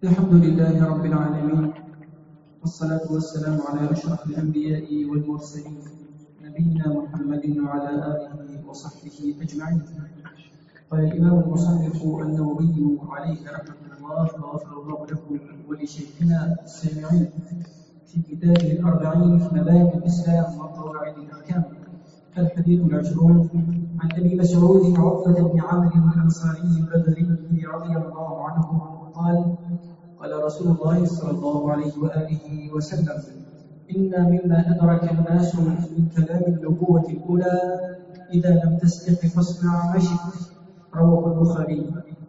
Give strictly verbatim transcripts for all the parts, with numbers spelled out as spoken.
الحمد لله رب العالمين، والصلاة والسلام على أشرف الأنبياء والمرسلين نبينا محمد وعلى آله وصحبه أجمعين. قال الإمام المصنف النووي عليه رحمة الله وغفر الله له ولشيخنا السامعين في كتابه الأربعين في مبادئ الإسلام وقواعد الأحكام. الحديث العشرون عن أبي مسعود عقبة بن عمرو الأنصاري البدري رضي الله عنه قال: قال رسول الله صلى الله عليه وآله وسلم: إن مما أدرك الناس من كلام النبوة الأولى إذا لم تستطع فاصنع ما شئت. رواه البخاري.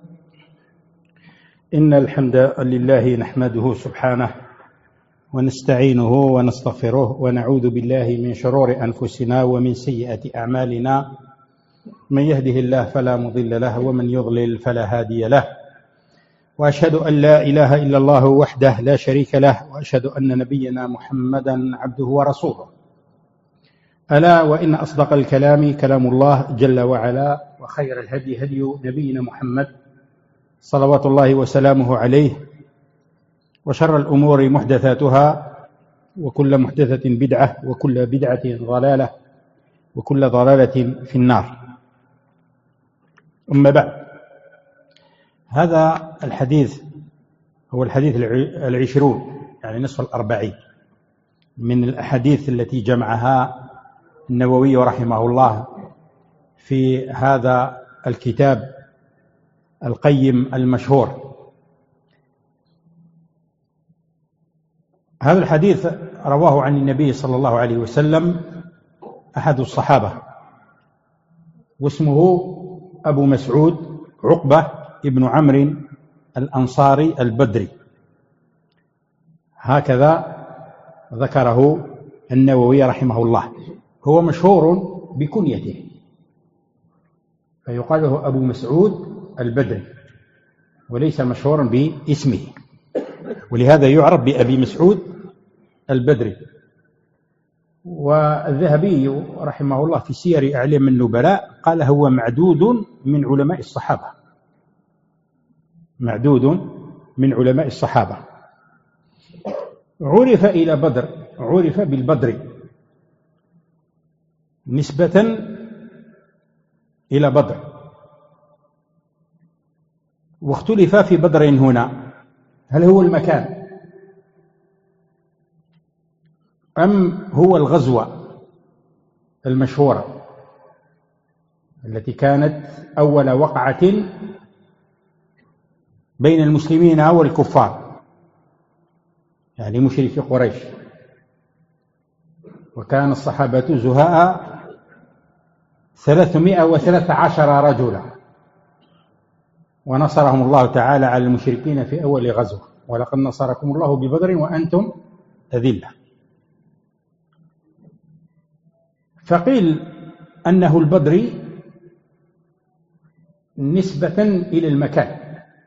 إن الحمد لله نحمده سبحانه ونستعينه ونستغفره ونعوذ بالله من شرور أنفسنا ومن سيئات أعمالنا، من يهده الله فلا مضل له ومن يضلل فلا هادي له، وأشهد أن لا إله إلا الله وحده لا شريك له، وأشهد أن نبينا محمدا عبده ورسوله. ألا وإن أصدق الكلام كلام الله جل وعلا، وخير الهدي هدي نبينا محمد صلوات الله وسلامه عليه، وشر الأمور محدثاتها، وكل محدثة بدعة، وكل بدعة ضلالة، وكل ضلالة في النار. أما بعد، هذا الحديث هو الحديث العشرون، يعني نصف الأربعين من الأحاديث التي جمعها النووي رحمه الله في هذا الكتاب القيم المشهور. هذا الحديث رواه عن النبي صلى الله عليه وسلم أحد الصحابة، واسمه أبو مسعود عقبة ابن عمرو الأنصاري البدري، هكذا ذكره النووي رحمه الله. هو مشهور بكنيته فيقال له أبو مسعود البدري، وليس مشهورا باسمه، ولهذا يعرف بأبي مسعود البدري. والذهبي رحمه الله في سير أعلام النبلاء قال: هو معدود من علماء الصحابة، معدود من علماء الصحابة. عرف إلى بدر، عرف بالبدر نسبة إلى بدر، واختلف في بدر هنا، هل هو المكان أم هو الغزوة المشهورة التي كانت أول وقعة بين المسلمين والكفار، يعني مشركي قريش. وكان الصحابة زهاء ثلاثمائة وثلاثة عشر رجلا، ونصرهم الله تعالى على المشركين في أول غزوة: ولقد نصركم الله ببدر وأنتم أذلة. فقيل أنه البدري نسبة إلى المكان،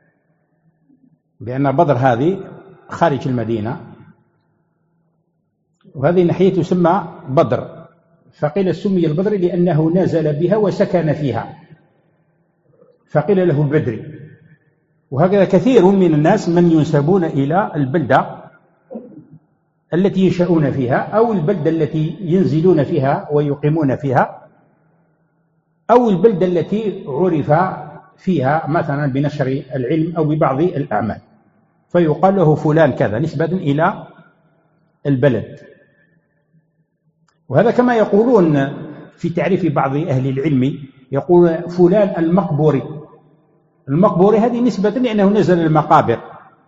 لأن بدر هذه خارج المدينة، وهذه الناحية تسمى بدر. فقيل سمي البدر لأنه نزل بها وسكن فيها، فقيل له البدري. وهكذا كثير من الناس من ينسبون إلى البلدة التي ينشأون فيها، أو البلدة التي ينزلون فيها ويقيمون فيها، أو البلدة التي عرف فيها مثلا بنشر العلم أو ببعض الأعمال، فيقال له فلان كذا نسبة إلى البلد. وهذا كما يقولون في تعريف بعض أهل العلم، يقول فلان المقبوري. المقبوري هذه نسبة لأنه نزل المقابر.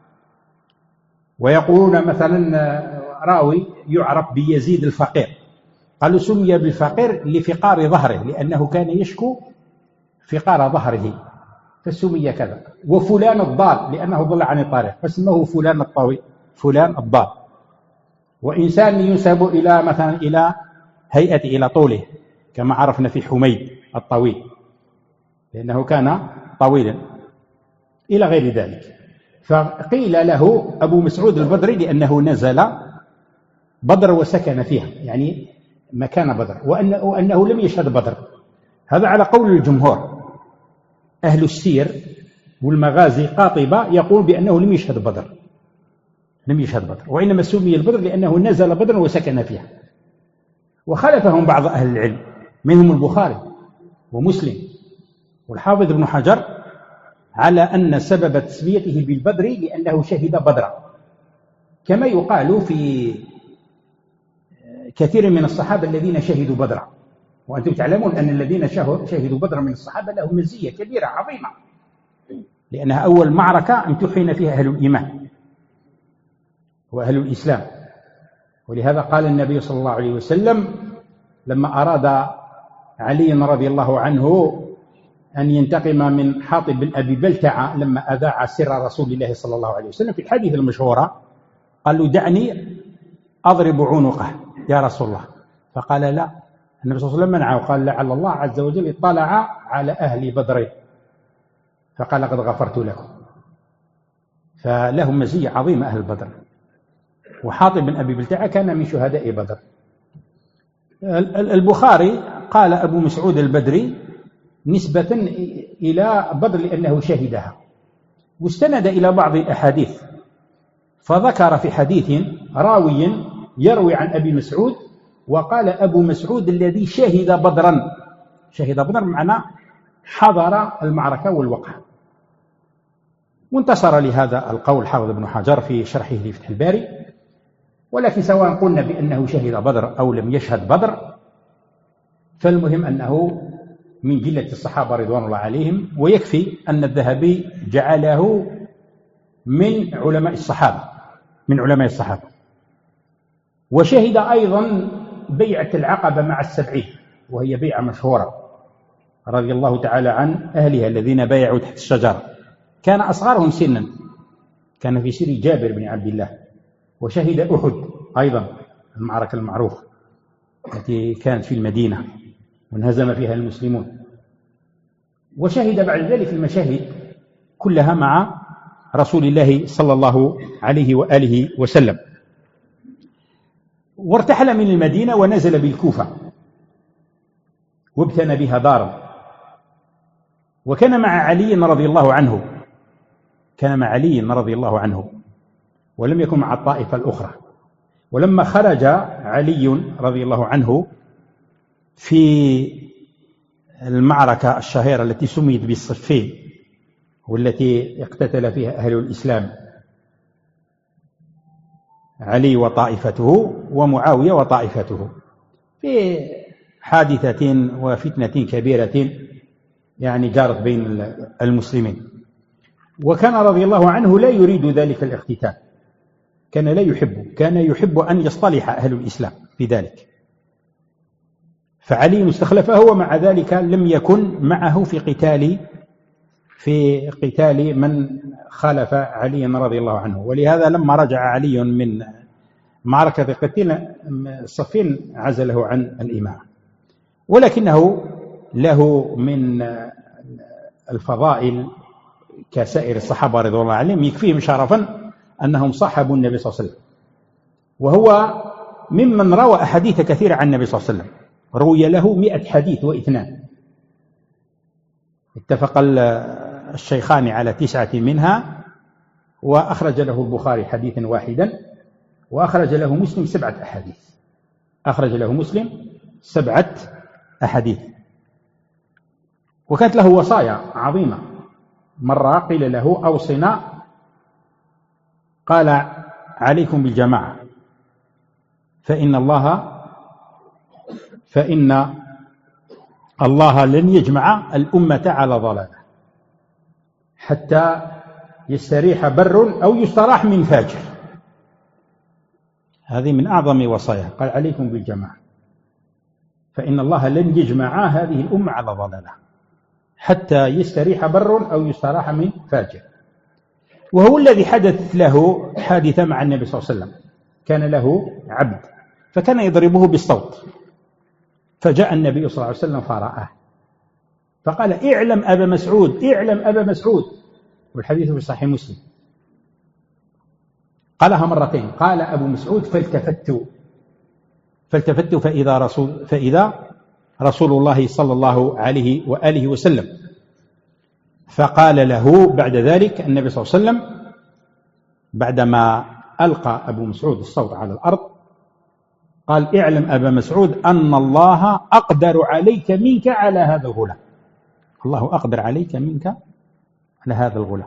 ويقولون مثلا راوي يعرف بيزيد الفقير، قالوا سمي بالفقير لفقار ظهره، لأنه كان يشكو فقار ظهره فسمي كذا. وفلان الضال لأنه ضل عن الطريق فاسمه فلان الطويل، فلان الضال. وإنسان ينسب إلى مثلا إلى هيئة إلى طوله، كما عرفنا في حميد الطويل لأنه كان طويلا، إلى غير ذلك. فقيل له أبو مسعود البدري لأنه نزل بدر وسكن فيها، يعني مكان بدر، وأنه, وأنه لم يشهد بدر. هذا على قول الجمهور. أهل السير والمغازي قاطبة يقول بأنه لم يشهد بدر، لم يشهد بدر، وإنما سمي البدر لأنه نزل بدر وسكن فيها. وخالفهم بعض أهل العلم منهم البخاري ومسلم والحافظ ابن حجر على أن سبب تسميته بالبدر لأنه شهد بدرا، كما يقال في كثير من الصحابة الذين شهدوا بدرا. وأنتم تعلمون أن الذين شهدوا بدرا من الصحابة لهم مزية كبيرة عظيمة، لأنها أول معركة امتحن فيها أهل الإيمان وأهل الإسلام. ولهذا قال النبي صلى الله عليه وسلم لما أراد علي رضي الله عنه أن ينتقم من حاطب بن أبي بلتعة لما أذاع سر رسول الله صلى الله عليه وسلم في الحديث المشهورة، قال له دعني أضرب عنقه يا رسول الله، فقال لا. النبي صلى الله عليه وسلم منعه وقال لعل الله عز وجل اطلع على أهل بدر فقال قد غفرت لكم. فلهم مزية عظيمة أهل بدر. وحاطب بن أبي بلتعة كان من شهداء بدر. البخاري قال أبو مسعود البدري نسبة إلى بدر لأنه شهدها، واستند إلى بعض الأحاديث، فذكر في حديث راوي يروي عن أبي مسعود وقال أبو مسعود الذي شهد بدرا. شهد بدر معناه حضر المعركة والوقعة. وانتصر لهذا القول حافظ ابن حجر في شرحه لفتح الباري. ولكن سواء قلنا بأنه شهد بدر أو لم يشهد بدر، فالمهم أنه من جلة الصحابة رضوان الله عليهم. ويكفي أن الذهبي جعله من علماء الصحابة من علماء الصحابة وشهد أيضا بيعة العقبة مع السبعين، وهي بيعة مشهورة رضي الله تعالى عن أهلها الذين بايعوا تحت الشجرة. كان أصغرهم سنا، كان في سر جابر بن عبد الله. وشهد أحد أيضا المعركة المعروفة التي كانت في المدينة وانهزم فيها المسلمون. وشهد بعد ذلك المشاهد كلها مع رسول الله صلى الله عليه وآله وسلم. وارتحل من المدينة ونزل بالكوفة وابتنى بها دارا. وكان مع علي رضي الله عنه كان مع علي رضي الله عنه ولم يكن مع الطائفة الأخرى. ولما خرج علي رضي الله عنه في المعركة الشهيرة التي سميت بالصفين والتي اقتتل فيها أهل الإسلام، علي وطائفته ومعاوية وطائفته، في حادثة وفتنة كبيرة يعني جارت بين المسلمين. وكان رضي الله عنه لا يريد ذلك الاقتتال، كان لا يحبه، كان يحب أن يصطلح أهل الإسلام في ذلك. فعلي استخلفه ومع ذلك لم يكن معه في قتال في قتال من خالف علي رضي الله عنه. ولهذا لما رجع علي من معركة قتيل الصفين عزله عن الإمامة. ولكنه له من الفضائل كسائر الصحابة رضي الله عنهم، يكفيهم شرفا أنهم صحبوا النبي صلى الله عليه وسلم، وهو ممن روى أحاديث كثيرة عن النبي صلى الله عليه وسلم. روي له مئة حديث واثنان، اتفق الشيخان على تسعة منها، وأخرج له البخاري حديثا واحدا، وأخرج له مسلم سبعة أحاديث أخرج له مسلم سبعة أحاديث. وكانت له وصايا عظيمة. مرة قيل له أوصنا، قال عليكم بالجماعة فإن الله فإن الله لن يجمع الأمة على ضلالة حتى يستريح بر أو يستراح من فاجر. هذه من أعظم وصايا، قال عليكم بالجماعة فإن الله لن يجمع هذه الأمة على ضلالة حتى يستريح بر أو يستراح من فاجر. وهو الذي حدث له حادثة مع النبي صلى الله عليه وسلم. كان له عبد فكان يضربه بالصوت، فجاء النبي صلى الله عليه وسلم فرآه فقال اعلم أبا مسعود اعلم أبا مسعود، والحديث في صحيح مسلم. قالها مرتين، قال أبو مسعود فالتفت فالتفت فإذا رسول فإذا رسول الله صلى الله عليه وآله وسلم، فقال له بعد ذلك النبي صلى الله عليه وسلم بعدما ألقى أبو مسعود الصوت على الأرض قال: اعلم أبا مسعود أن الله أقدر عليك منك على هذا الغلام. الله أقدر عليك منك على هذا الغلام.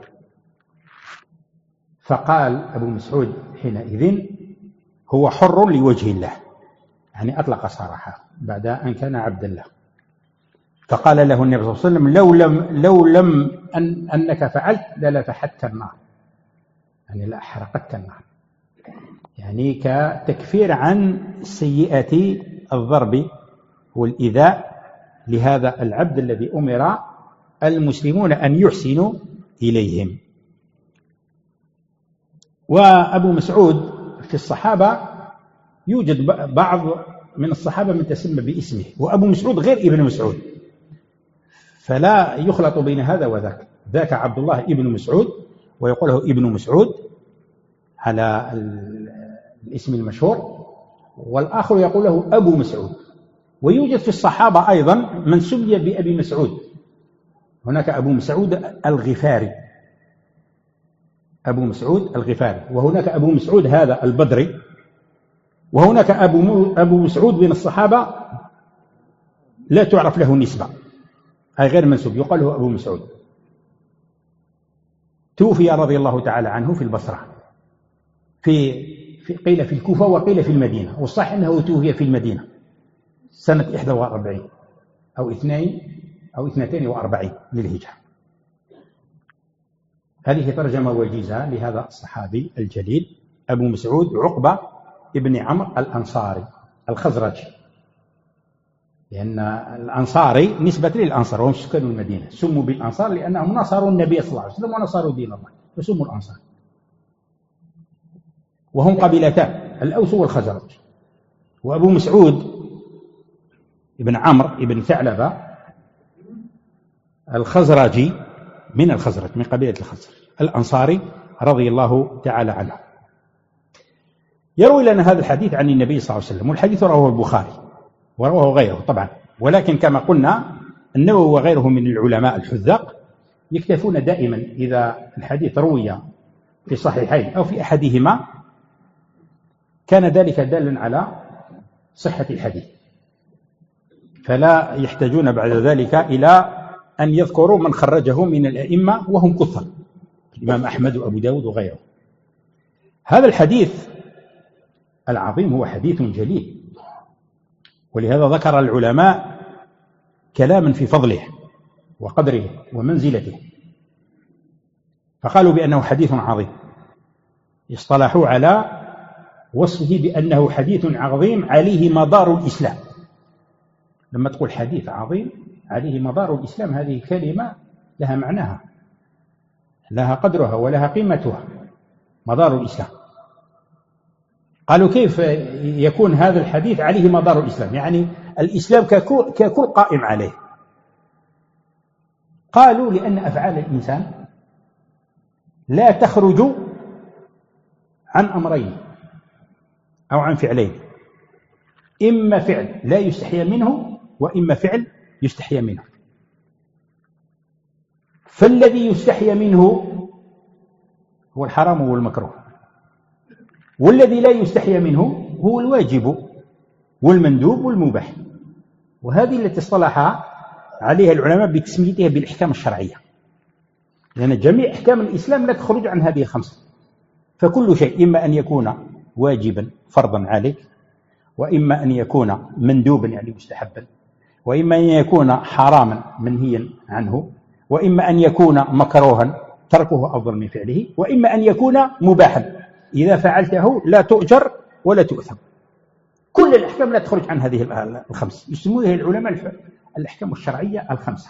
فقال أبو مسعود حينئذ: هو حر لوجه الله، يعني أطلق سراحه بعد أن كان عبدا له. فقال له النبي صلى الله عليه وسلم: لو لم, لو لم أن أنك فعلت للفحت النار، يعني لأحرقت النار، يعني كتكفير عن سيئة الضرب والإيذاء لهذا العبد الذي أمر المسلمون أن يحسنوا إليهم. وأبو مسعود في الصحابة يوجد بعض من الصحابة من تسمى باسمه، وأبو مسعود غير ابن مسعود، فلا يخلط بين هذا وذاك. ذاك عبد الله ابن مسعود ويقول له ابن مسعود على الاسم المشهور، والآخر يقول له أبو مسعود. ويوجد في الصحابة أيضا من سمي بأبي مسعود، هناك أبو مسعود الغفاري، أبو مسعود الغفاري، وهناك أبو مسعود هذا البدري، وهناك أبو أبو مسعود من الصحابة لا تعرف له نسبة، أي غير منسوب، يقال له أبو مسعود. توفي رضي الله تعالى عنه في البصرة، في, في قيل في الكوفة وقيل في المدينة، والصح أنه توفي في المدينة سنة إحدى وأربعين أو اثنين أو اثنتين وأربعين للهجرة. هذه ترجمة وجيزة لهذا الصحابي الجليل أبو مسعود عقبة ابن عمرو الأنصاري الخزرجي، لأن الأنصاري نسبة للأنصار وهم سكان المدينة، سموا بالأنصار لأنهم نصروا النبي صلى الله عليه وسلم ونصروا دين الله فسموا الأنصار. وهم قبيلتان، الأوس والخزرج. وأبو مسعود ابن عمرو ابن ثعلبة الخزرجي من الخزرج، من قبيلة الخزرج الأنصاري رضي الله تعالى عنه. يروي لنا هذا الحديث عن النبي صلى الله عليه وسلم، والحديث رواه البخاري ورواه غيره طبعا، ولكن كما قلنا النووي وغيره من العلماء الحذاق يكتفون دائما إذا الحديث روي في صحيحين أو في أحدهما كان ذلك دالا على صحة الحديث، فلا يحتاجون بعد ذلك إلى أن يذكروا من خرجه من الأئمة وهم كثر، الإمام أحمد وأبو داود وغيره. هذا الحديث العظيم هو حديث جليل، ولهذا ذكر العلماء كلاما في فضله وقدره ومنزلته، فقالوا بأنه حديث عظيم، اصطلحوا على وصفه بأنه حديث عظيم عليه مدار الإسلام. لما تقول حديث عظيم عليه مدار الإسلام، هذه كلمة لها معناها، لها قدرها ولها قيمتها، مدار الإسلام. قالوا كيف يكون هذا الحديث عليه مدار الإسلام، يعني الإسلام ككل قائم عليه؟ قالوا لأن أفعال الإنسان لا تخرج عن أمرين أو عن فعلين، إما فعل لا يستحيى منه وإما فعل يستحيى منه. فالذي يستحيى منه هو الحرام والمكروه، والذي لا يستحيى منه هو الواجب والمندوب والمباح. وهذه التي اصطلح عليها العلماء بتسميتها بالأحكام الشرعية، لأن جميع أحكام الإسلام لا تخرج عن هذه الخمسة. فكل شيء إما أن يكون واجبا فرضا عليك، وإما أن يكون مندوبا يعني مستحبا، وإما أن يكون حراما منهيا عنه، وإما أن يكون مكروها تركه أفضل من فعله، وإما أن يكون مباحا إذا فعلته لا تؤجر ولا تؤثم. كل الأحكام لا تخرج عن هذه الخمس، يسمونها العلماء الأحكام الشرعية الخمسة.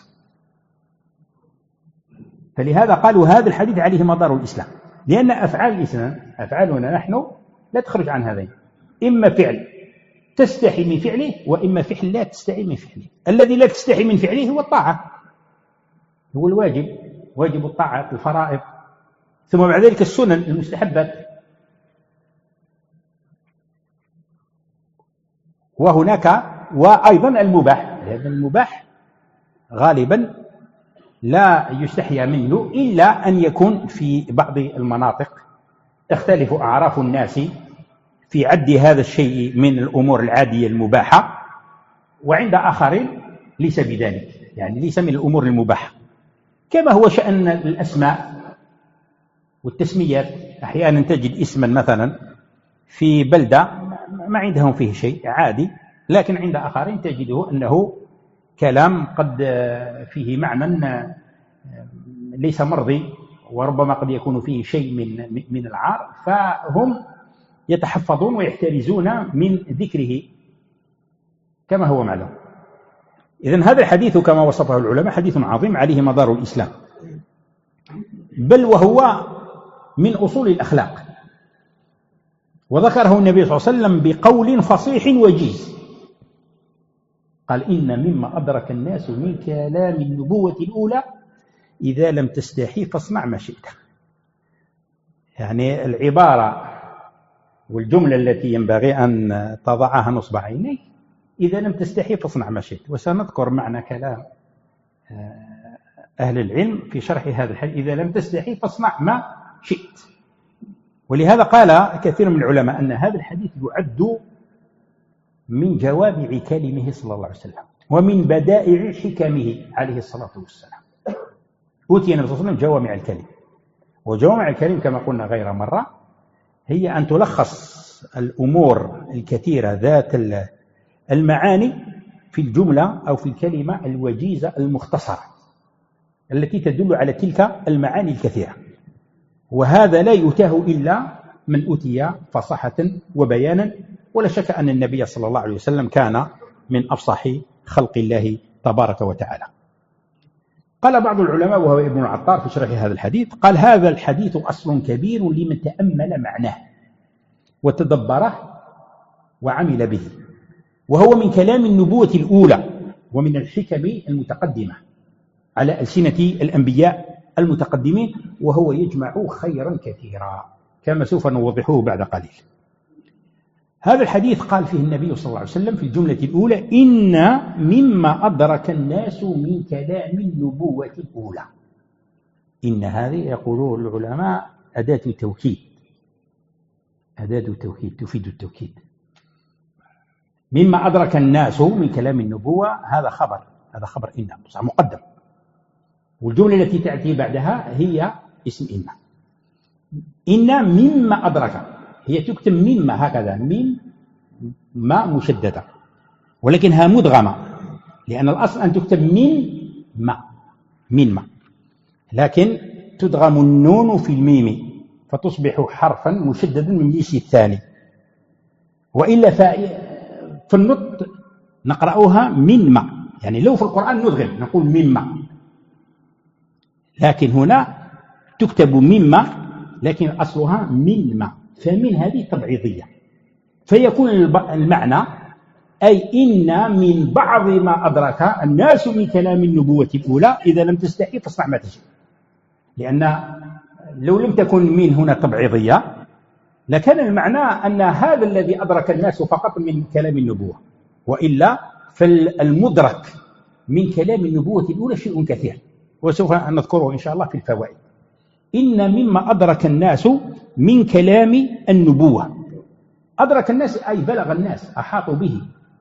فلهذا قالوا هذا الحديث عليه مدار الإسلام، لأن أفعال الإسلام أفعالنا نحن لا تخرج عن هذين، إما فعل تستحي من فعله وإما فعل لا تستحي من فعله. الذي لا تستحي من فعله هو الطاعة، هو الواجب، واجب الطاعة الفرائض، ثم بعد ذلك السنن المستحبات. وهناك وأيضا المباح، لأن المباح غالبا لا يستحيا منه إلا أن يكون في بعض المناطق تختلف أعراف الناس في عد هذا الشيء من الأمور العادية المباحة، وعند آخرين ليس بذلك، يعني ليس من الأمور المباحة، كما هو شأن الأسماء والتسميات. أحيانا تجد اسما مثلا في بلدة ما عندهم فيه شيء عادي، لكن عند آخرين تجده أنه كلام قد فيه معنى ليس مرضي، وربما قد يكون فيه شيء من من العار، فهم يتحفظون ويحترزون من ذكره كما هو معلوم. إذن هذا الحديث كما وصفه العلماء حديث عظيم عليه مدار الإسلام، بل وهو من أصول الأخلاق، وذكره النبي صلى الله عليه وسلم بقول فصيح وجيز، قال: إن مما أدرك الناس من كلام النبوة الأولى إذا لم تستحي فاصنع ما شئت. يعني العبارة والجملة التي ينبغي أن تضعها نصب عينيك: إذا لم تستحي فاصنع ما شئت. وسنذكر معنى كلام أهل العلم في شرح هذا الحديث: إذا لم تستحي فاصنع ما شئت. ولهذا قال كثير من العلماء أن هذا الحديث يعد من جوامع كلمه صلى الله عليه وسلم ومن بدائع حكمه عليه الصلاة والسلام. أوتي النبي صلى الله عليه وسلم جوامع الكلم، وجوامع الكلم كما قلنا غير مرة هي أن تلخص الأمور الكثيرة ذات المعاني في الجملة أو في الكلمة الوجيزة المختصرة التي تدل على تلك المعاني الكثيرة، وهذا لا يؤتاه إلا من أوتي فصاحة وبيانا. ولا شك أن النبي صلى الله عليه وسلم كان من أفصح خلق الله تبارك وتعالى. قال بعض العلماء وهو ابن العطار في شرح هذا الحديث، قال: هذا الحديث أصل كبير لمن تأمل معناه وتدبره وعمل به، وهو من كلام النبوة الأولى ومن الحكم المتقدمة على ألسنة الأنبياء المتقدمين، وهو يجمع خيرا كثيرا كما سوف نوضحه بعد قليل. هذا الحديث قال فيه النبي صلى الله عليه وسلم في الجملة الأولى: إن مما أدرك الناس من كلام النبوة الأولى. إن هذه يقولون العلماء أداة توكيد، أداة توكيد تفيد التوكيد. مما أدرك الناس من كلام النبوة هذا خبر، هذا خبر إن مقدم، والجملة التي تأتي بعدها هي اسم إن. إن مما أدرك هي تكتب مما هكذا، ميم ما مشددة ولكنها مدغمة، لأن الأصل أن تكتب من ما من ما، لكن تدغم النون في الميم فتصبح حرفا مشددا من الجنس الثاني، وإلا في النطق نقرأها من ما، يعني لو في القرآن ندغم نقول مما، لكن هنا تكتب مما لكن أصلها من ما، فمن هذه تبعيضية، فيكون المعنى أي إن من بعض ما أدرك الناس من كلام النبوة الأولى إذا لم تستحي فاصنع ما تشاء. لأن لو لم تكن من هنا تبعيضية لكان المعنى أن هذا الذي أدرك الناس فقط من كلام النبوة، وإلا فالمدرك من كلام النبوة الأولى شيء كثير، وسوف نذكره إن شاء الله في الفوائد. إن مما أدرك الناس من كلام النبوة، أدرك الناس أي بلغ الناس، أحاطوا به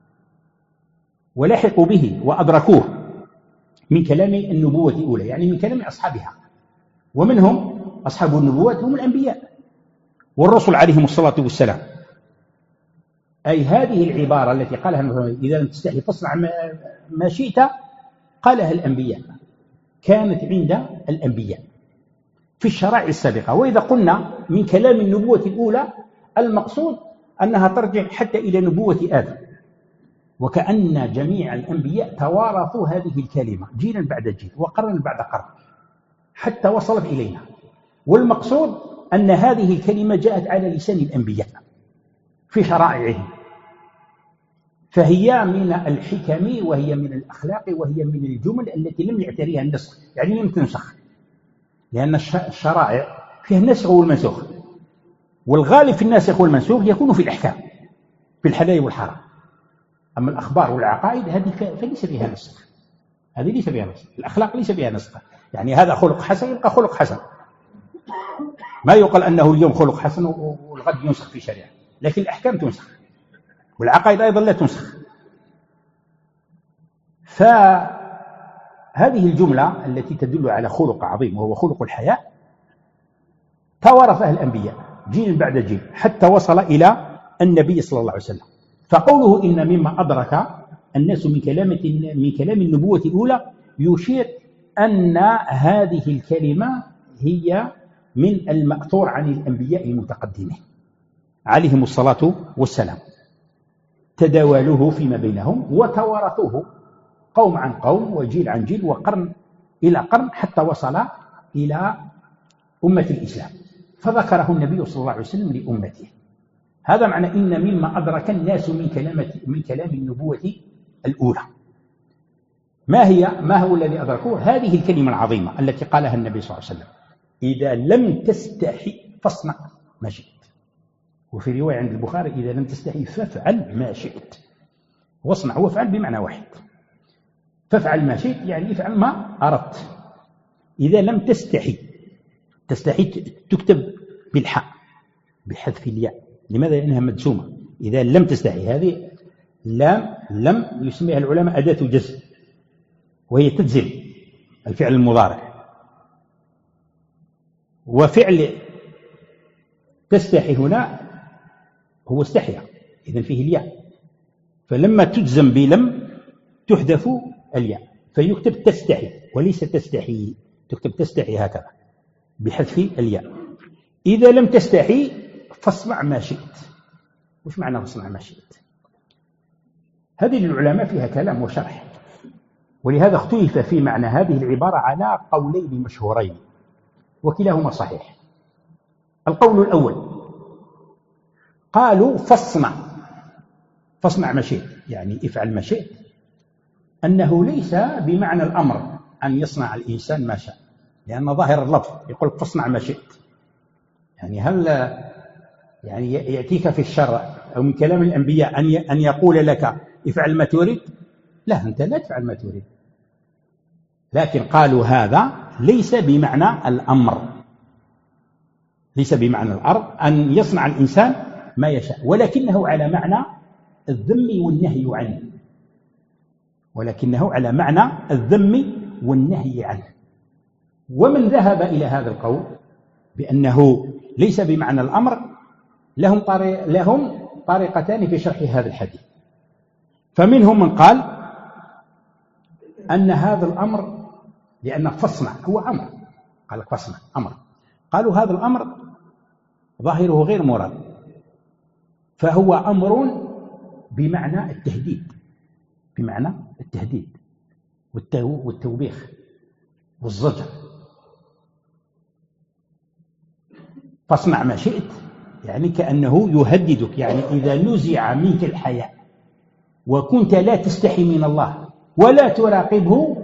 ولحقوا به وأدركوه من كلام النبوة الأولى، يعني من كلام أصحابها، ومنهم أصحاب النبوة هم الأنبياء والرسل عليهم الصلاة والسلام. أي هذه العبارة التي قالها إذا لم تستحي فاصنع ما شئت قالها الأنبياء، كانت عند الأنبياء في الشرائع السابقة. وإذا قلنا من كلام النبوة الأولى المقصود أنها ترجع حتى إلى نبوة آدم، وكأن جميع الأنبياء توارثوا هذه الكلمة جيلا بعد جيل وقرن بعد قرن حتى وصلت إلينا، والمقصود أن هذه الكلمة جاءت على لسان الأنبياء في شرائعهم، فهي من الحكم وهي من الأخلاق وهي من الجمل التي لم يعتريها النسخ، يعني لم تنسخ، لأن الشرائع فيها النسخ والمنسوخ، والغالب في الناسخ والمنسوخ يكون في الأحكام في الحلال والحرام. أما الأخبار والعقائد هذه فليس فيها نسخ، هذه ليس فيها نسخ، الأخلاق ليس فيها نسخ، يعني هذا خلق حسن يبقى خلق حسن، ما يقال أنه اليوم خلق حسن والغد ينسخ في شريعة، لكن الأحكام تنسخ والعقائد أيضا لا تنسخ. فهذه الجملة التي تدل على خلق عظيم وهو خلق الحياء توارثها الأنبياء جيل بعد جيل حتى وصل إلى النبي صلى الله عليه وسلم. فقوله إن مما أدرك الناس من كلام من كلام النبوة الأولى يشير أن هذه الكلمة هي من المأثور عن الأنبياء المتقدمين عليهم الصلاة والسلام، تداولوه فيما بينهم وتوارثوه قوم عن قوم وجيل عن جيل وقرن إلى قرن حتى وصل إلى أمة الإسلام، فذكره النبي صلى الله عليه وسلم لأمته. هذا معنى إن مما أدرك الناس من كلام من كلام النبوة الأولى. ما هي ما هو الذي أدركوه؟ هذه الكلمة العظيمة التي قالها النبي صلى الله عليه وسلم: إذا لم تستحي فاصنع ما شئت. وفي رواية عند البخاري: إذا لم تستحي فافعل ما شئت. واصنع وافعل بمعنى واحد. فافعل ما شئت يعني افعل ما أردت. إذا لم تستحي، تستحي تكتب بالحاء بحذف الياء. لماذا؟ لأنها مجزومة. إذا لم تستحي، هذه لام لم يسميها العلماء أداة جزم، وهي تجزم الفعل المضارع. وفعل تستحي هنا هو استحيا، إذن فيه الياء، فلما تجزم بلم تحذف الياء فيكتب تستحي وليس تستحي، تكتب تستحي هكذا بحذف الياء. إذا لم تستحي فاصنع ما شئت. وش معنى فاصنع ما شئت؟ هذه للعلماء فيها كلام وشرح، ولهذا اختلف في معنى هذه العبارة على قولين مشهورين وكلاهما صحيح. القول الأول قالوا فاصنع فاصنع ما شئت يعني افعل ما شئت، أنه ليس بمعنى الأمر أن يصنع الإنسان ما شاء، لأن ظاهر اللفظ يقول فاصنع ما شئت. يعني هل يعني يأتيك في الشرع أو من كلام الأنبياء أن أن يقول لك افعل ما تريد؟ لا، أنت لا تفعل ما تريد. لكن قالوا هذا ليس بمعنى الأمر، ليس بمعنى الأمر أن يصنع الإنسان ما يشاء، ولكنه على معنى الذم والنهي عنه، ولكنه على معنى الذم والنهي عنه. ومن ذهب إلى هذا القول بأنه ليس بمعنى الأمر لهم طريق لهم طريقتان في شرح هذا الحديث. فمنهم من قال أن هذا الأمر لأن فاصنع هو أمر، قال لك فاصنع أمر، قالوا هذا الأمر ظاهره غير مراد، فهو أمر بمعنى التهديد، بمعنى التهديد والتوبيخ والزجر. فاصنع ما شئت يعني كأنه يهددك، يعني إذا نزع منك الحياء وكنت لا تستحي من الله ولا تراقبه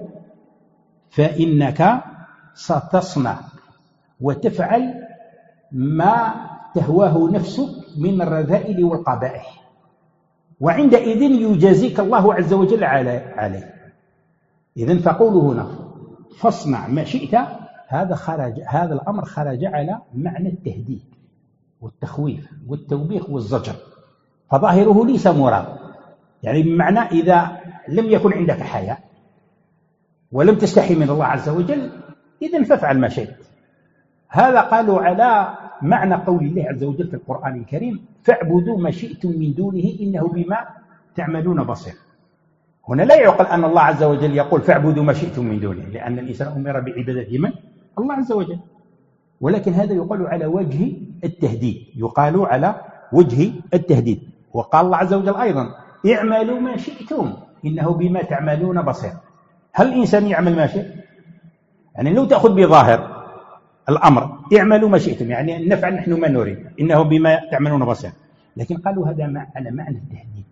فإنك ستصنع وتفعل ما تهواه نفسك من الرذائل والقبائح، وعندئذ يجازيك الله عز وجل عليه. إذن فقوله هنا فاصنع ما شئت، هذا خرج هذا الأمر خرج على معنى التهديد والتخويف والتوبيخ والزجر، فظاهره ليس مراد، يعني بمعنى إذا لم يكن عندك حياء ولم تستحي من الله عز وجل إذن فافعل ما شئت. هذا قالوا على معنى قول الله عز وجل في القرآن الكريم: فاعبدوا ما شئتم من دونه إنه بما تعملون بصير. هنا لا يعقل أن الله عز وجل يقول فاعبدوا ما شئتم من دونه، لأن الإنسان أمر بعبادة من؟ الله عز وجل، ولكن هذا يقال على وجه التهديد، يقال على وجه التهديد. وقال الله عز وجل أيضا: اعملوا ما شئتم إنه بما تعملون بصير. هل الإنسان يعمل ما شئ؟ يعني لو تأخذ بظاهر الأمر اعملوا ما شئتم يعني نفعل نحن ما نريد إنه بما تعملون بصير، لكن قالوا هذا على معنى التهديد،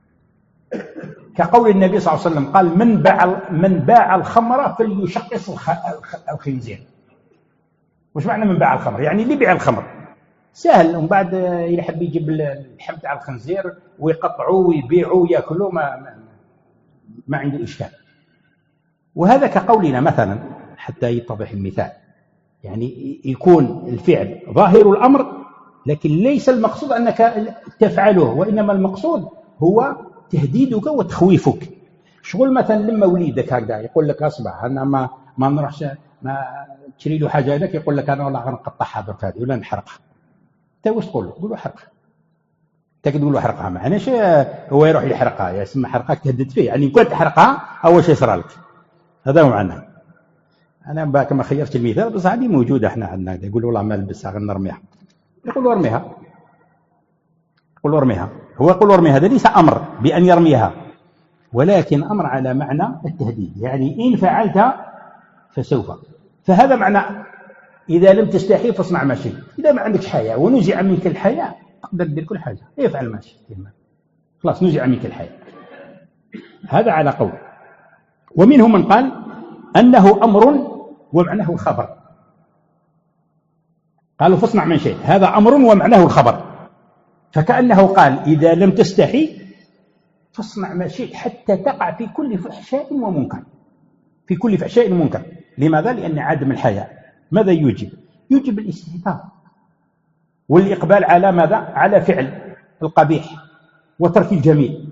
كقول النبي صلى الله عليه وسلم قال: من باع من باع الخمر فليشقص الخنزير. وش معنى من باع الخمر؟ يعني اللي بيع الخمر سهل، ومن بعد يحب يجيب اللحم تاع الخنزير ويقطعوه ويبيعوه وياكلوه، ما, ما, ما عنده إشكال. وهذا كقولنا مثلا حتى يتضح المثال. يعني يكون الفعل ظاهر الأمر لكن ليس المقصود أنك تفعله، وإنما المقصود هو تهديدك وتخويفك. شغل مثلا لما وليدك هكذا يقول لك أصبح أنا ما ما نروحش ما تشري له حاجة لك، يقول لك أنا والله غنقطعها درك هذه ولا نحرقها. أنت واش تقول له؟ تقول له حرقها. أنت تقول له حرقها معناش هو يروح يحرقها، يسمى حرقها تهدد فيه، يعني كنت تحرقها أول شيء يصرى لك. هذا هو معناه. أنا باك ما خيرت المثال بس هذه موجودة احنا عندنا. يقول والله ما لبسها غنرميها، يقول ارميها، يقول ارميها. هو يقول ارميها، هذا ليس أمر بأن يرميها، ولكن أمر على معنى التهديد، يعني إن فعلت فسوف. فهذا معنى إذا لم تستحي فاصنع ما شئت. إذا ما عندكش حياة ونزع منك الحياة تقدر تدير كل حاجة، افعل ما شئت، خلاص نزع منك الحياة. هذا على قول. ومنهم من قال أنه أمر ومعناه الخبر، قالوا فاصنع ما شئت، هذا أمر ومعناه الخبر، فكأنه قال إذا لم تستحي فاصنع ما شئت حتى تقع في كل فحشاء ومنكر، في كل فحشاء ومنكر. لماذا؟ لأن عدم الحياة ماذا يوجب؟ يوجب الاستهتار والإقبال على ماذا؟ على فعل القبيح وترك الجميل.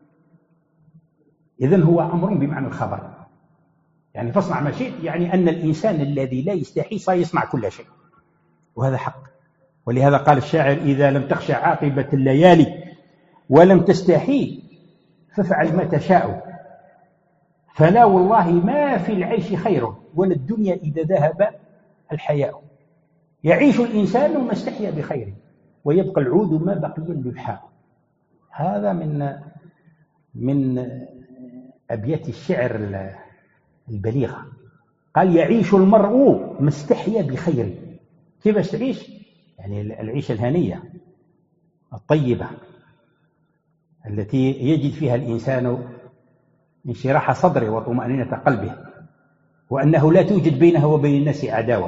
إذن هو أمر بمعنى الخبر، يعني فاصنع ما شئت يعني أن الإنسان الذي لا يستحي سيصنع كل شيء، وهذا حق. ولهذا قال الشاعر إذا لم تخشى عاقبة الليالي ولم تستحي فافعل ما تشاء، فلا والله ما في العيش خير ولا الدنيا إذا ذهب الحياء. يعيش الإنسان ما استحيا بخير ويبقى العود ما بقي اللبحاء. هذا من من أبيات الشعر البليغة. قال يعيش المرء ما استحيا بخير. كيف تعيش؟ يعني العيشة الهنية الطيبة التي يجد فيها الإنسان انشراح صدره وطمأنينة قلبه، وأنه لا توجد بينه وبين الناس عداوة،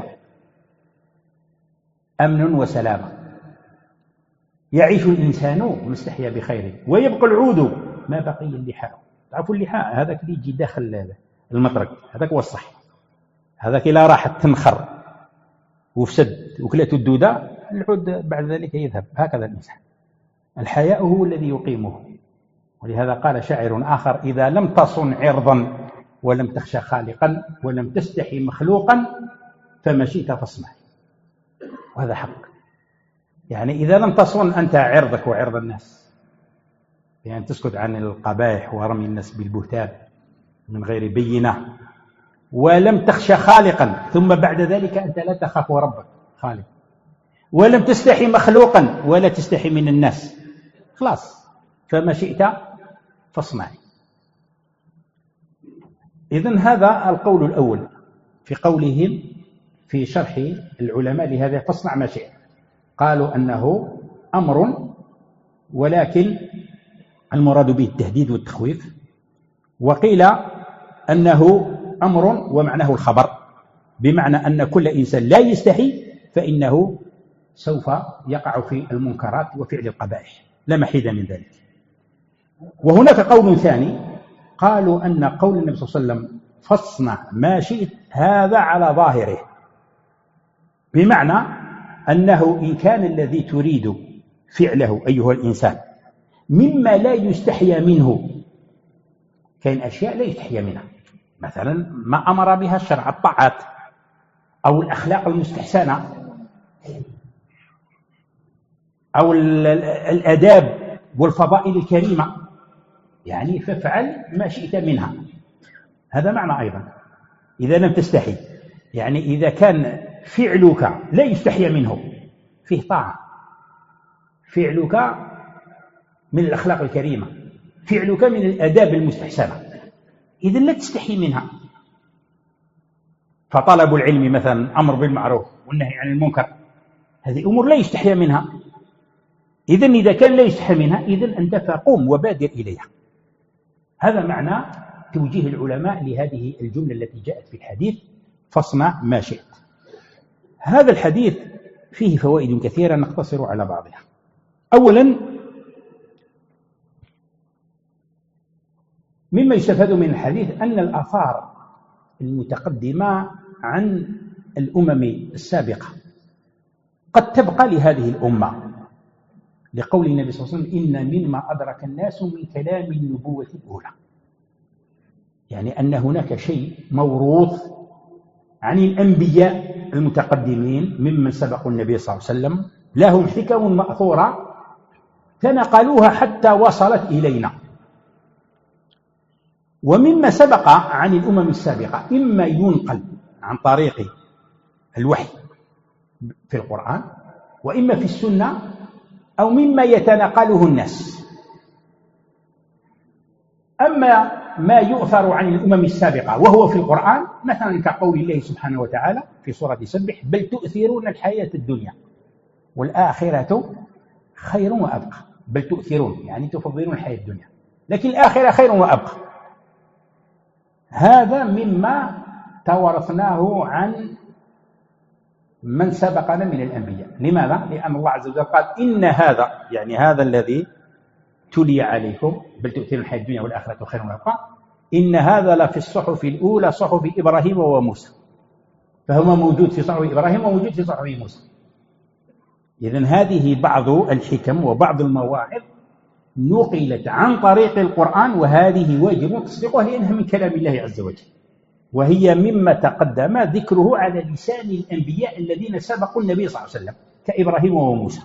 أمن وسلامة. يعيش الإنسان مستحيا بخير ويبقى العود ما بقي اللحاء. تعرفوا اللحاء هذاك اللي يجي داخل المطرق، هذاك هو الصح. هذاك إلا راحت تنخر وفسد وكلته الدودة العود بعد ذلك يذهب. هكذا الإنسان، الحياء هو الذي يقيمه. ولهذا قال شاعر آخر إذا لم تصن عرضا ولم تخشى خالقا ولم تستحي مخلوقا فما شئت فاصنع. وهذا حق. يعني إذا لم تصن أنت عرضك وعرض الناس، يعني تسكت عن القبائح ورمي الناس بالبهتان من غير بينة، ولم تخشى خالقا، ثم بعد ذلك أنت لا تخاف ربك خالق، ولم تستحي مخلوقا ولا تستحي من الناس، خلاص فما شئت فاصنع. إذن هذا القول الأول في قولهم في شرح العلماء لهذا فاصنع ما شئت. قالوا أنه أمر ولكن المراد به التهديد والتخويف، وقيل أنه أمر ومعناه الخبر، بمعنى أن كل إنسان لا يستحي فإنه سوف يقع في المنكرات وفعل القبائح لا محيد من ذلك. وهناك قول ثاني قالوا أن قول النبي صلى الله عليه وسلم فاصنع ما شئت هذا على ظاهره، بمعنى أنه إن كان الذي تريد فعله أيها الإنسان مما لا يستحيا منه، كاين أشياء لا يستحيا منها، مثلا ما أمر بها الشرع الطاعات أو الأخلاق المستحسنة أو الأداب والفضائل الكريمة، يعني فافعل ما شئت منها. هذا معنى أيضا إذا لم تستحي، يعني إذا كان فعلك لا يستحيا منه فيه طاعة، فعلك من الأخلاق الكريمة، فعلك من الأداب المستحسنة، إذن لا تستحي منها. فطلب العلم مثلا أمر بالمعروف والنهي عن المنكر، هذه أمور لا يستحيا منها. إذن إذا كان لا يستحي منها إذن أنت فقوم وبادر إليها. هذا معنى توجيه العلماء لهذه الجملة التي جاءت في الحديث فاصنع ما شئت. هذا الحديث فيه فوائد كثيرة نقتصر على بعضها. أولا، مما يستفاد من الحديث أن الآثار المتقدمة عن الأمم السابقة قد تبقى لهذه الأمة، لقول النبي صلى الله عليه وسلم: إن مما أدرك الناس من كلام النبوة الأولى، يعني أن هناك شيء موروث عن الأنبياء المتقدمين ممن سبقوا النبي صلى الله عليه وسلم، لهم حكم مأثورة تنقلوها حتى وصلت إلينا. ومما سبق عن الأمم السابقة إما ينقل عن طريق الوحي في القرآن، وإما في السنة، أو مما يتنقله الناس. أما ما يؤثر عن الأمم السابقة وهو في القرآن، مثلا كقول الله سبحانه وتعالى في سورة سبح: بل تؤثرون الحياة الدنيا والآخرة خير وأبقى. بل تؤثرون يعني تفضلون الحياة الدنيا، لكن الآخرة خير وأبقى. هذا مما تورثناه عن من سبقنا من الأنبياء. لماذا؟ لأن الله عز وجل قال: إن هذا، يعني هذا الذي تلي عليكم، بل تؤثرون الحياة الدنيا والآخرة خير وأبقى، إن هذا لفي الصحف الأولى صحف إبراهيم وموسى. فهو موجود في صحف إبراهيم وموجود في صحف موسى. إذن هذه بعض الحكم وبعض المواعظ نقلت عن طريق القرآن، وهذه واجب تصديقها لأنها من كلام الله عز وجل، وهي مما تقدم ذكره على لسان الأنبياء الذين سبقوا النبي صلى الله عليه وسلم كإبراهيم وموسى.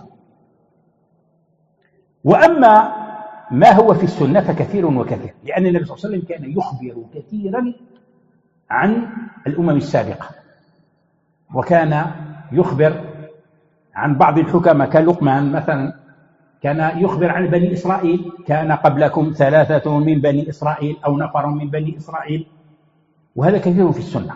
وأما ما هو في السنة فكثير وكثير، لأن النبي صلى الله عليه وسلم كان يخبر كثيرا عن الأمم السابقة، وكان يخبر عن بعض الحكماء كلقمان مثلا، كان يخبر عن بني إسرائيل: كان قبلكم ثلاثة من بني إسرائيل أو نفر من بني إسرائيل. وهذا كثير في السنة.